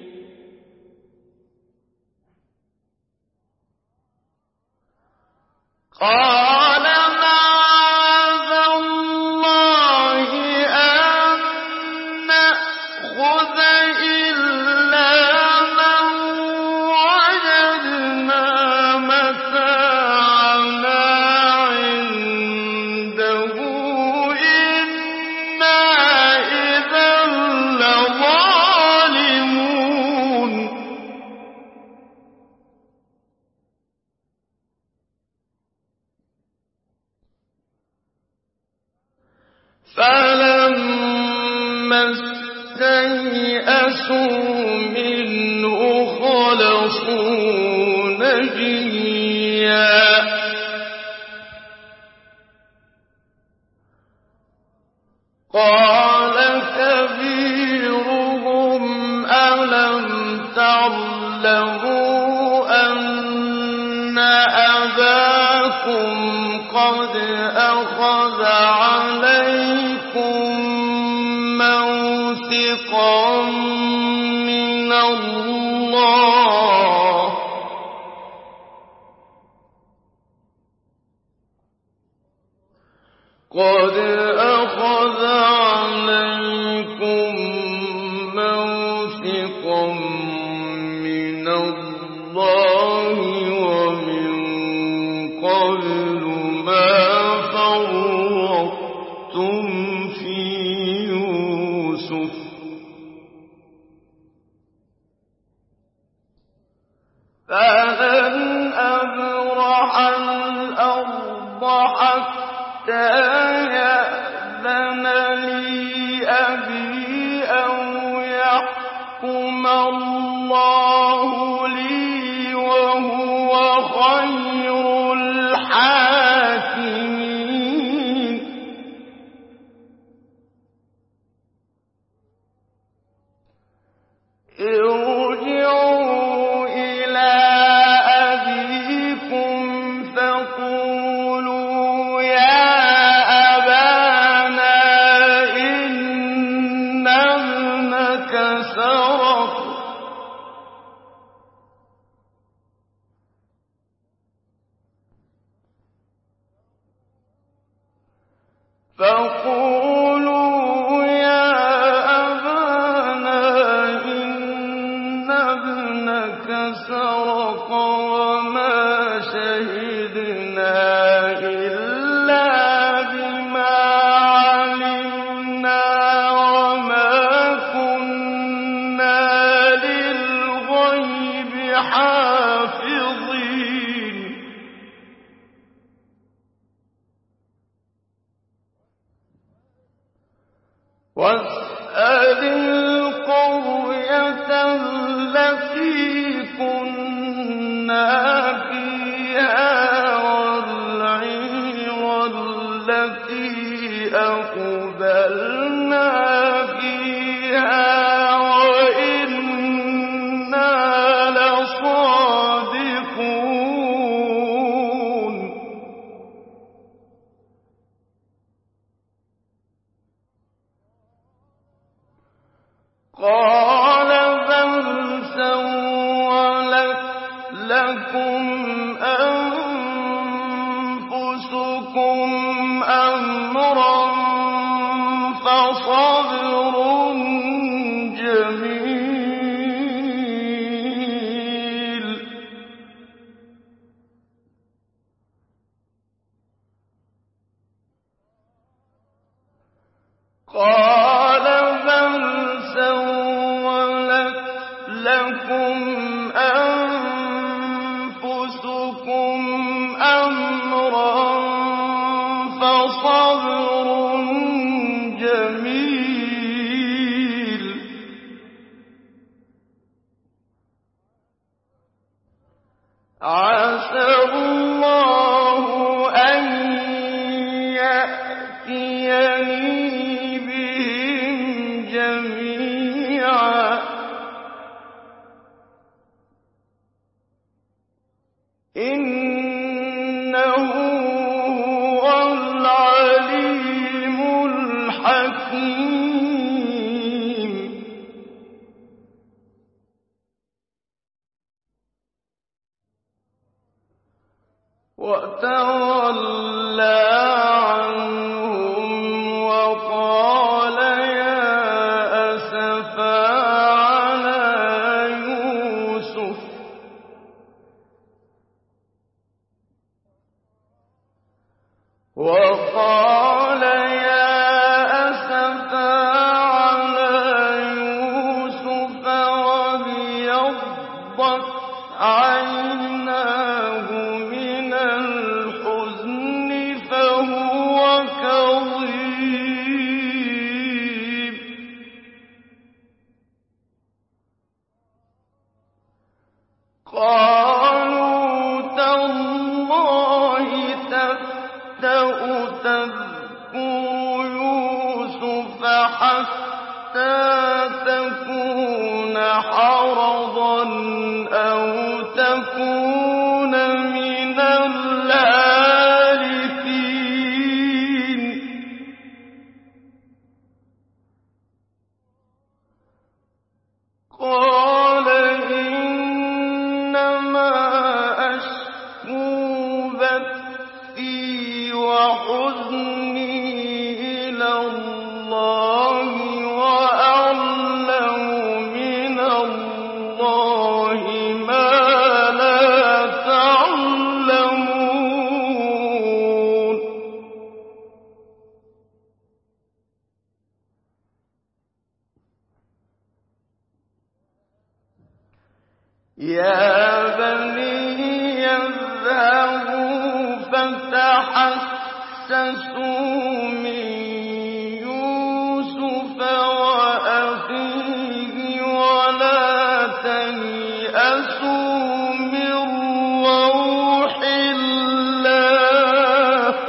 قال معاذ الله أن نأخذ إلا من وجدنا متاعنا عنده إنا إذا لظالمون فلما استيئسوا منه خلصوا نجيا قال كبيرهم ألم تعلموا أن أباكم قد أخذ عليكم موثقا من الله قد أخذ عليكم موثقا من الله ومن قبل ما فرطتم في يوسف فلن أبرح الأرض حتى يأذن لي أبي أو يحكم الله لي وهو خير الحاكمين ارجعوا إلى أبيكم فقولوا يا أبانا إن ابنك سرق فقولوا يا أبانا إن ابنك سرق وما شهدنا إلا بما علمنا وما كنا للغيب حافظين واسأل القرية التي كنا فيها والعير التي أقبلنا فيها وإنا لصادقون قال بل سولت لكم أنفسكم أمرا فصبر جميل فصبر جميل وأمر إلى أبيكم فقولوا إنما يأمركم به الشيطان أن رأى لَكُمْ أَنفُسُكُمْ أَمْرًا فَصَبْرٌ جَمِيلٌ ۖ عَسَى اللَّهُ أَن يَأْتِيَنِي بِهِمْ جَمِيعًا ۚ إِنَّهُ هُوَ الْعَلِيمُ الْحَكِيمُ. وَتَوَلَّىٰ عَنْهُمْ وَقَالَ يَا أَسَفَىٰ عَلَىٰ يُوسُفَ وَقَالَ يَا أَسَفَىٰ عَلَىٰ يُوسُفَ وَابْيَضَّتْ عَيْنَاهُ مِنَ الْحُزْنِ فَهُوَ كَظِيمٌ. قَالُوا تَاللَّهِ تَفْتَأُ تَذْكُرُ يُوسُفَ حَتَّىٰ تَكُونَ حَرَضًا أَوْ تَكُونَ مِنَ الْهَالِكِينَ. قَالَ إِنَّمَا أَشْكُو بَثِّي وَحُزْنِي إِلَى اللَّهِ وَأَعْلَمُ مِنَ اللَّهِ مَا لَا تَعْلَمُونَ. يَا بَنِيَّ اذْهَبُوا فَتَحَسَّسُوا مِن يُوسُفَ وَأَخِيهِ وَلَا تَيْأَسُوا مِن رَّوْحِ اللَّهِ ۖ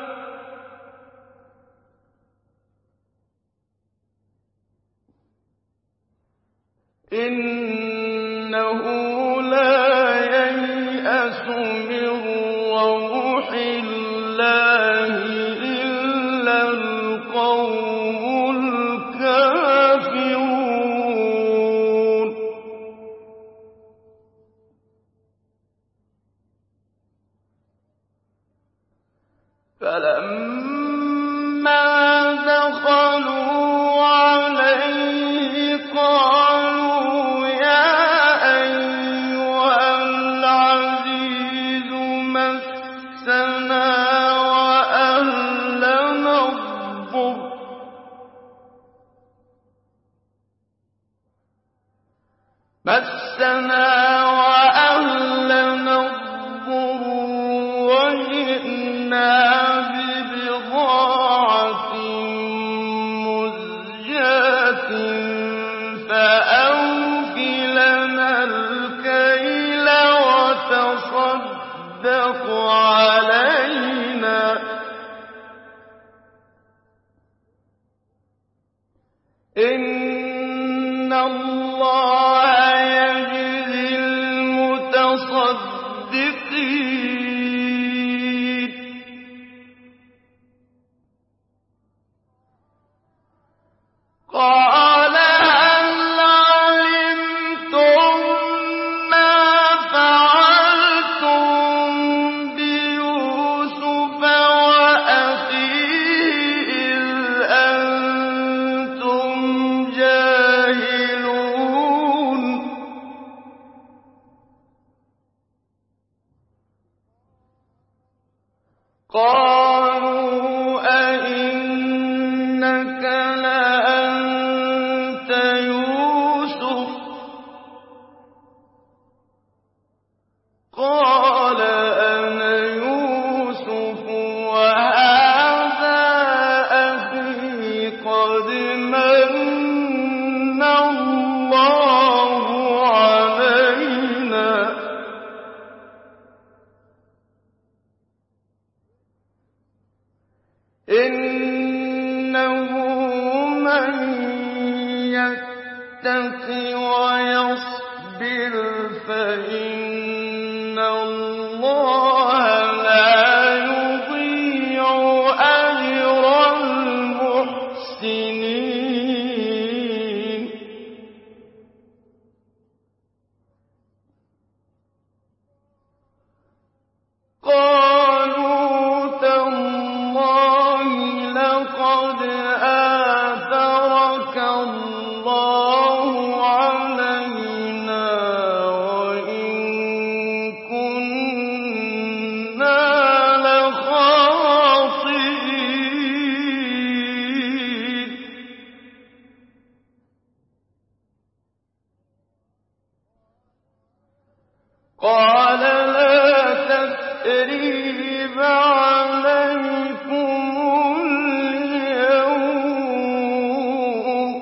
إِنَّهُ لَا يَيْأَسُ مِن رَّوْحِ اللَّهِ إِلَّا الْقَوْمُ الْكَافِرُونَ. فَلَمَّا دَخَلُوا عَلَيْهِ قَالُوا يَا أَيُّهَا الْعَزِيزُ مَسَّنَا وَأَهْلَنَا الضُّرُّ وَجِئْنَا بِبِضَاعَةٍ مُزْجَاةٍ فَأَوْفِ لَنَا الْكَيْلَ وَتَصَدَّقْ عَلَيْنَا ۖ إِنَّ اللَّهَ يَجْزِي الْمُتَصَدِّقِينَ. قَالَ هَلْ عَلِمْتُم مَّا فَعَلْتُم بِيُوسُفَ وَأَخِيهِ إِذْ أَنتُمْ جَاهِلُونَ. قَالُوا أَإِنَّكَ لَأَنتَ يُوسُفُ ۖ قَالَ قال أنا يوسف وهذا أخي قد من الله علينا إنه من يتق ويصبر فإن الله لا يضيع أجر المحسنين قالوا تالله لقد آثرك الله علينا وإن كنا لخاطئين قال لا تثريب عليكم اليوم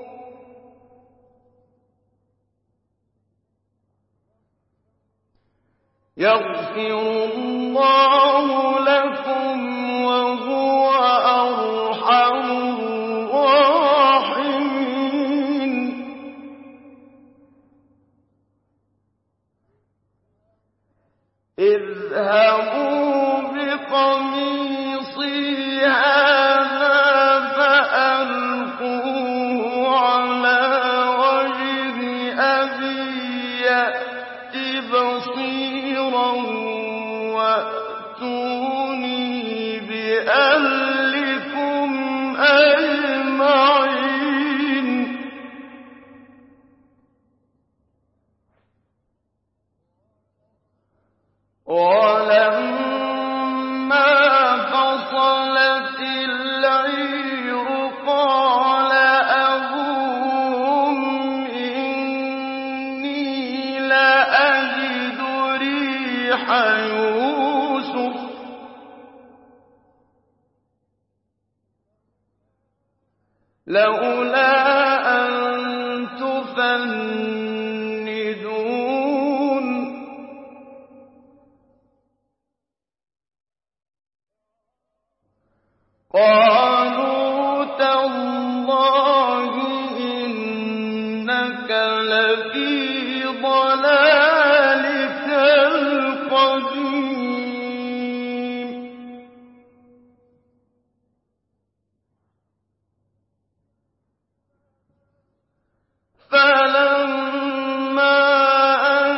يغفر الله لكم وهو أرحم الراحمين اذهبوا بقميصي هذا فألقوه على وجه أبي يأت بصيرا وأتوني بأهلكم أجمعين ولما فصلت العير قال أبوهم إني لأجد ريح يوسف لولا أن تفندون قالوا تالله إنك لفي ضلالك القديم فلما أن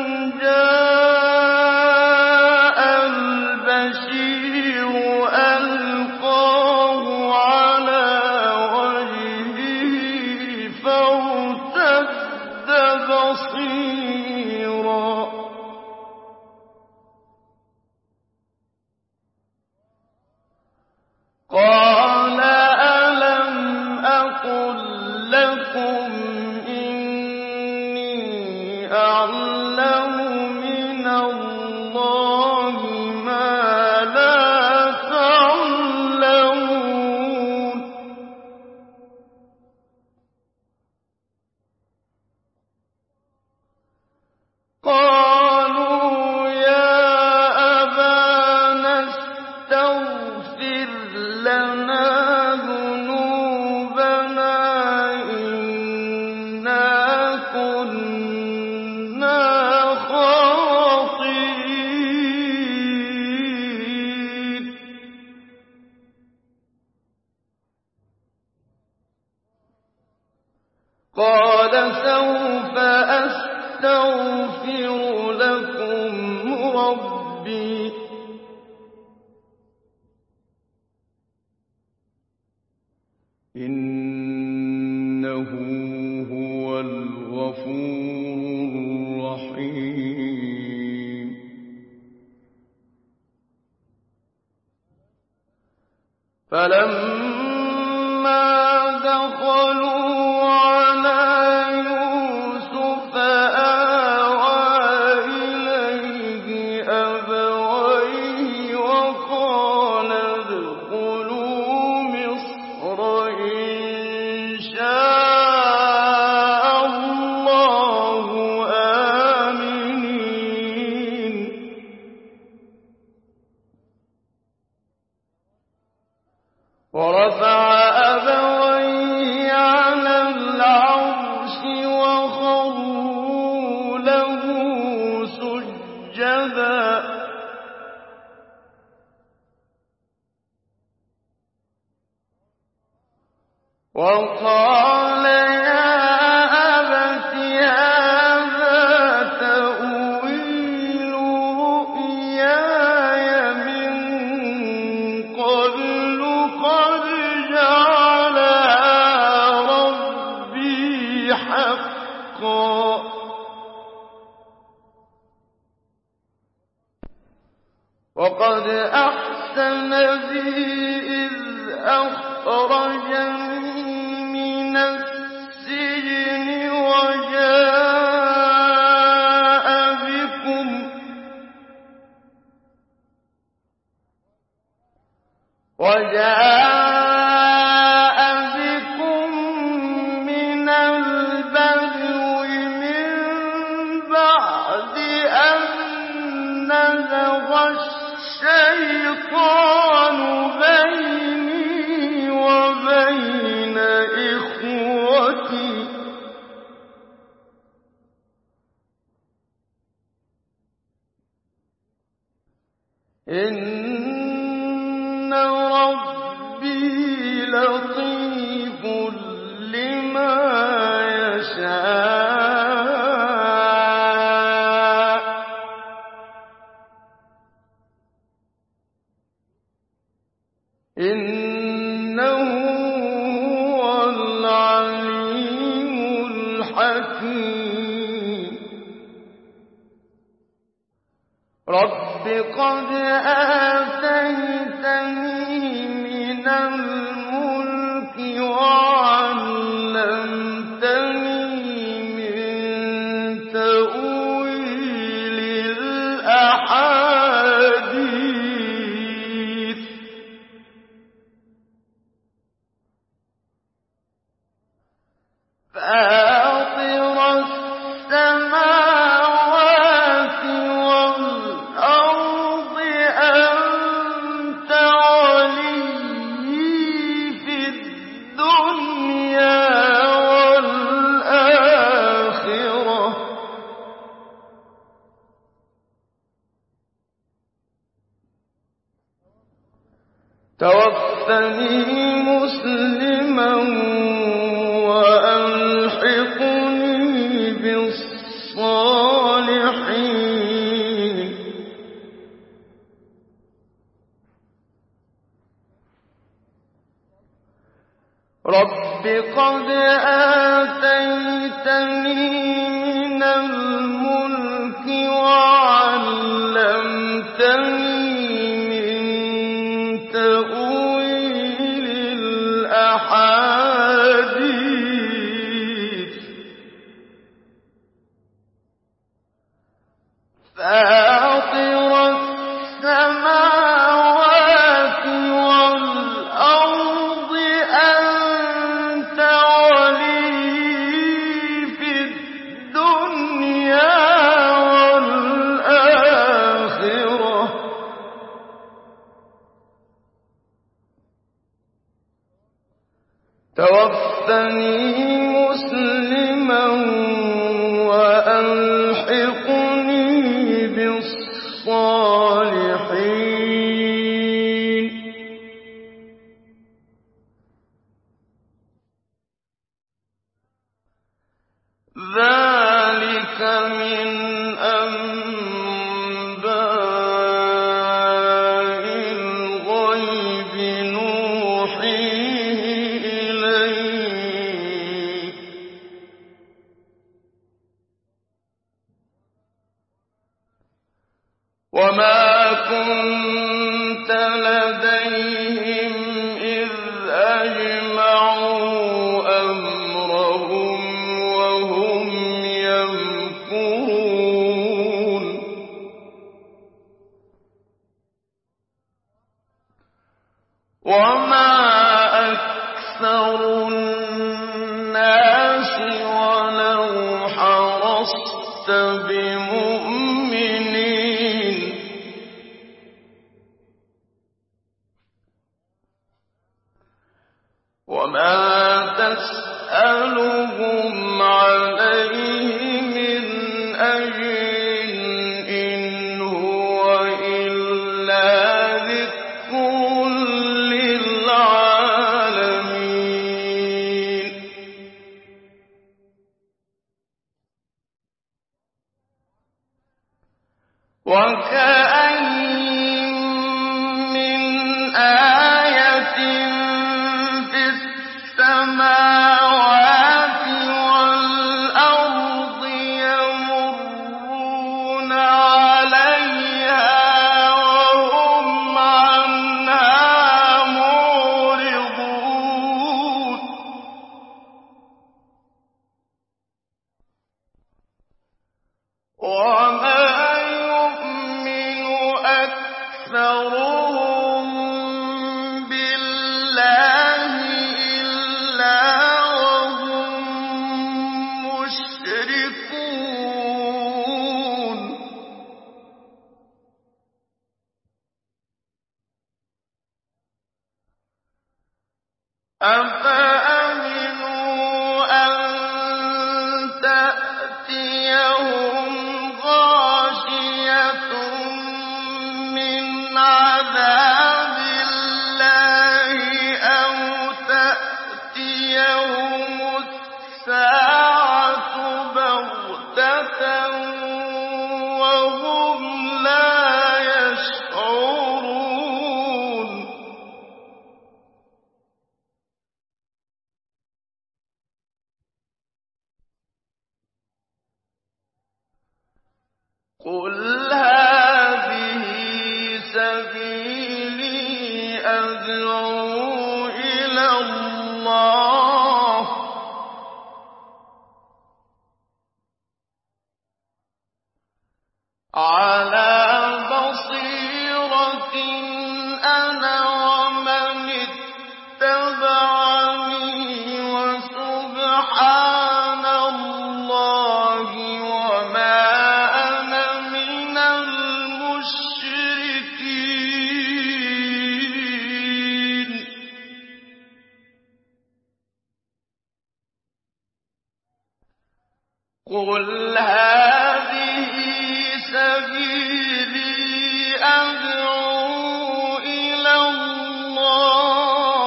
جاء البشير ألقاه على وجهه فارتد بصيرا قال ألم أقل لكم إني أعلم من الله ما لا تعلمون قالوا يا أبانا استغفر لنا ذنوبنا إنا كنا خاطئين قال سوف أستغفر لكم ربي إنه هو الغفور الرحيم فلما دخلوا على يوسف آوى إليه وقال يا أبت هذا تأويل رؤياي من قبل قد جعلها ربي حقا وقد أحسن بي إذ أخرجني من السجن وجاء بكم وجاء بكم من البدو من بعد أن نزغ الشيطان بيني وبين إخوتي إن ربي لطيف لما يشاء إنه هو العليم الحكيم رب قد آتيتني من الملك وعلمتني من تأويل الأحاديث فاطر السماوات والأرض أنت ولي في الدنيا والآخرة توفني مسلما وألحقني بالصالحين رب قد آتيتني من الملك وعلمتني من تأويل الأحاديث فاطر السماوات والأرض أنت ولي في الدنيا والآخرة توفني مسلما وألحقني بالصالحين ذلك من أنباء الغيب نوحيه إليك وما كنت لديهم إذ أجمعوا أمرهم وهم يمكرون وما أكثر الناس ولو حرصت بمؤمنين وما تسألهم عليه من أجر إن هو إلا ذكر للعالمين وكأين من آية في السماوات والأرض يمرون عليها وهم عنها معرضون وما يؤمن أكثرهم بالله إلا وهم مشركون أفأمنوا أن تأتيهم غاشية من عذاب الله أو تأتيهم الساعة بغتة وهم لا يشعرون قل هذه سبيلي أدعو إلى الله على بصيرة أنا ومن اتبعني وسبحان الله وما أنا من المشركين قل هذه سبيلي أدعو إلى الله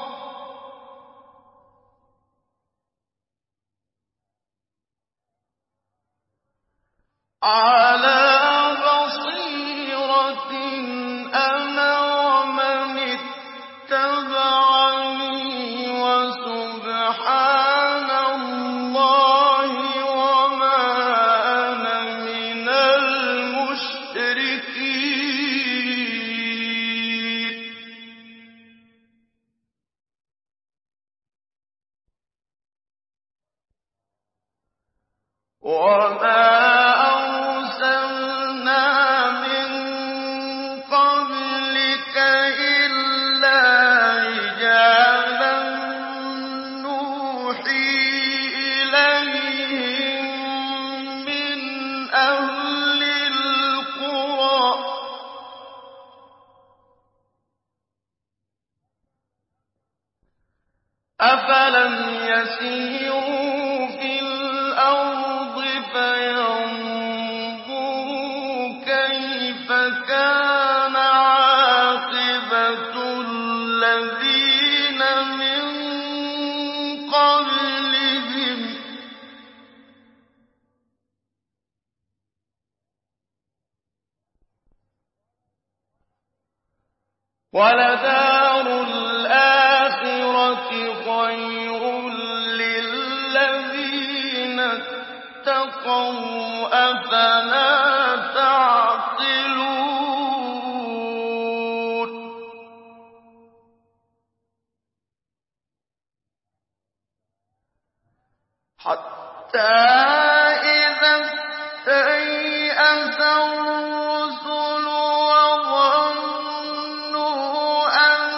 على بصيرة أنا ومن اتبعني وسبحان الله وما أنا من المشركين وما أرسلنا من قبلك إلا رجالا نوحي إليهم من أهل القرى أفلم يسيروا في الأرض فينظروا كيف كان عاقبة الذين من قبلهم ولدار الآخرة خير للذين اتقوا أفلا تعقلون حتى إذا استيأس الرسل وظنوا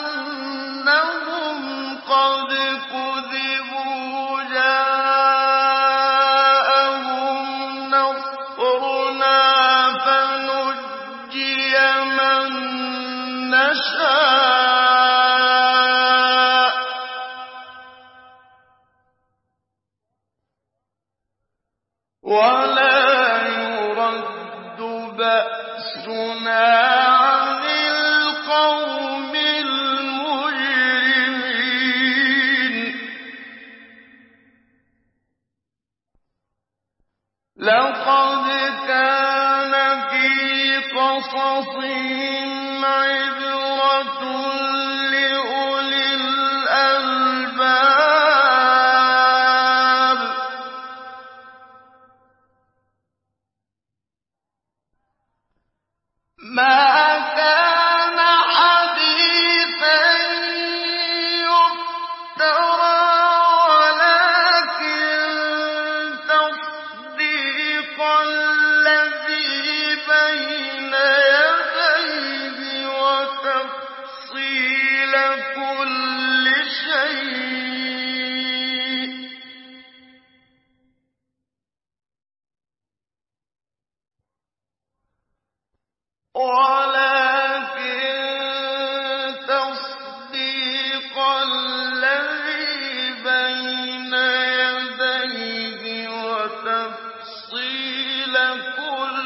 أنهم قد كذبوا جاءهم نصرنا فنجي من نشاء ولا يرد بأسنا عن القوم المجرمين لقد كان في قَصَصِهِمْ عِبْرَةٌ لِّأُولِي الْأَلْبَابِ مَا كَانَ حَدِيثًا يُفْتَرَىٰ وَلَٰكِن تَصْدِيقَ الَّذِي بَيْنَ يَدَيْهِ وَتَفْصِيلَ كُلِّ شَيْءٍ وَلَٰكِن تَصْدِيقَ الَّذِي بَيْنَ يَدَيْهِ وَتَفْصِيلَ كُلِّ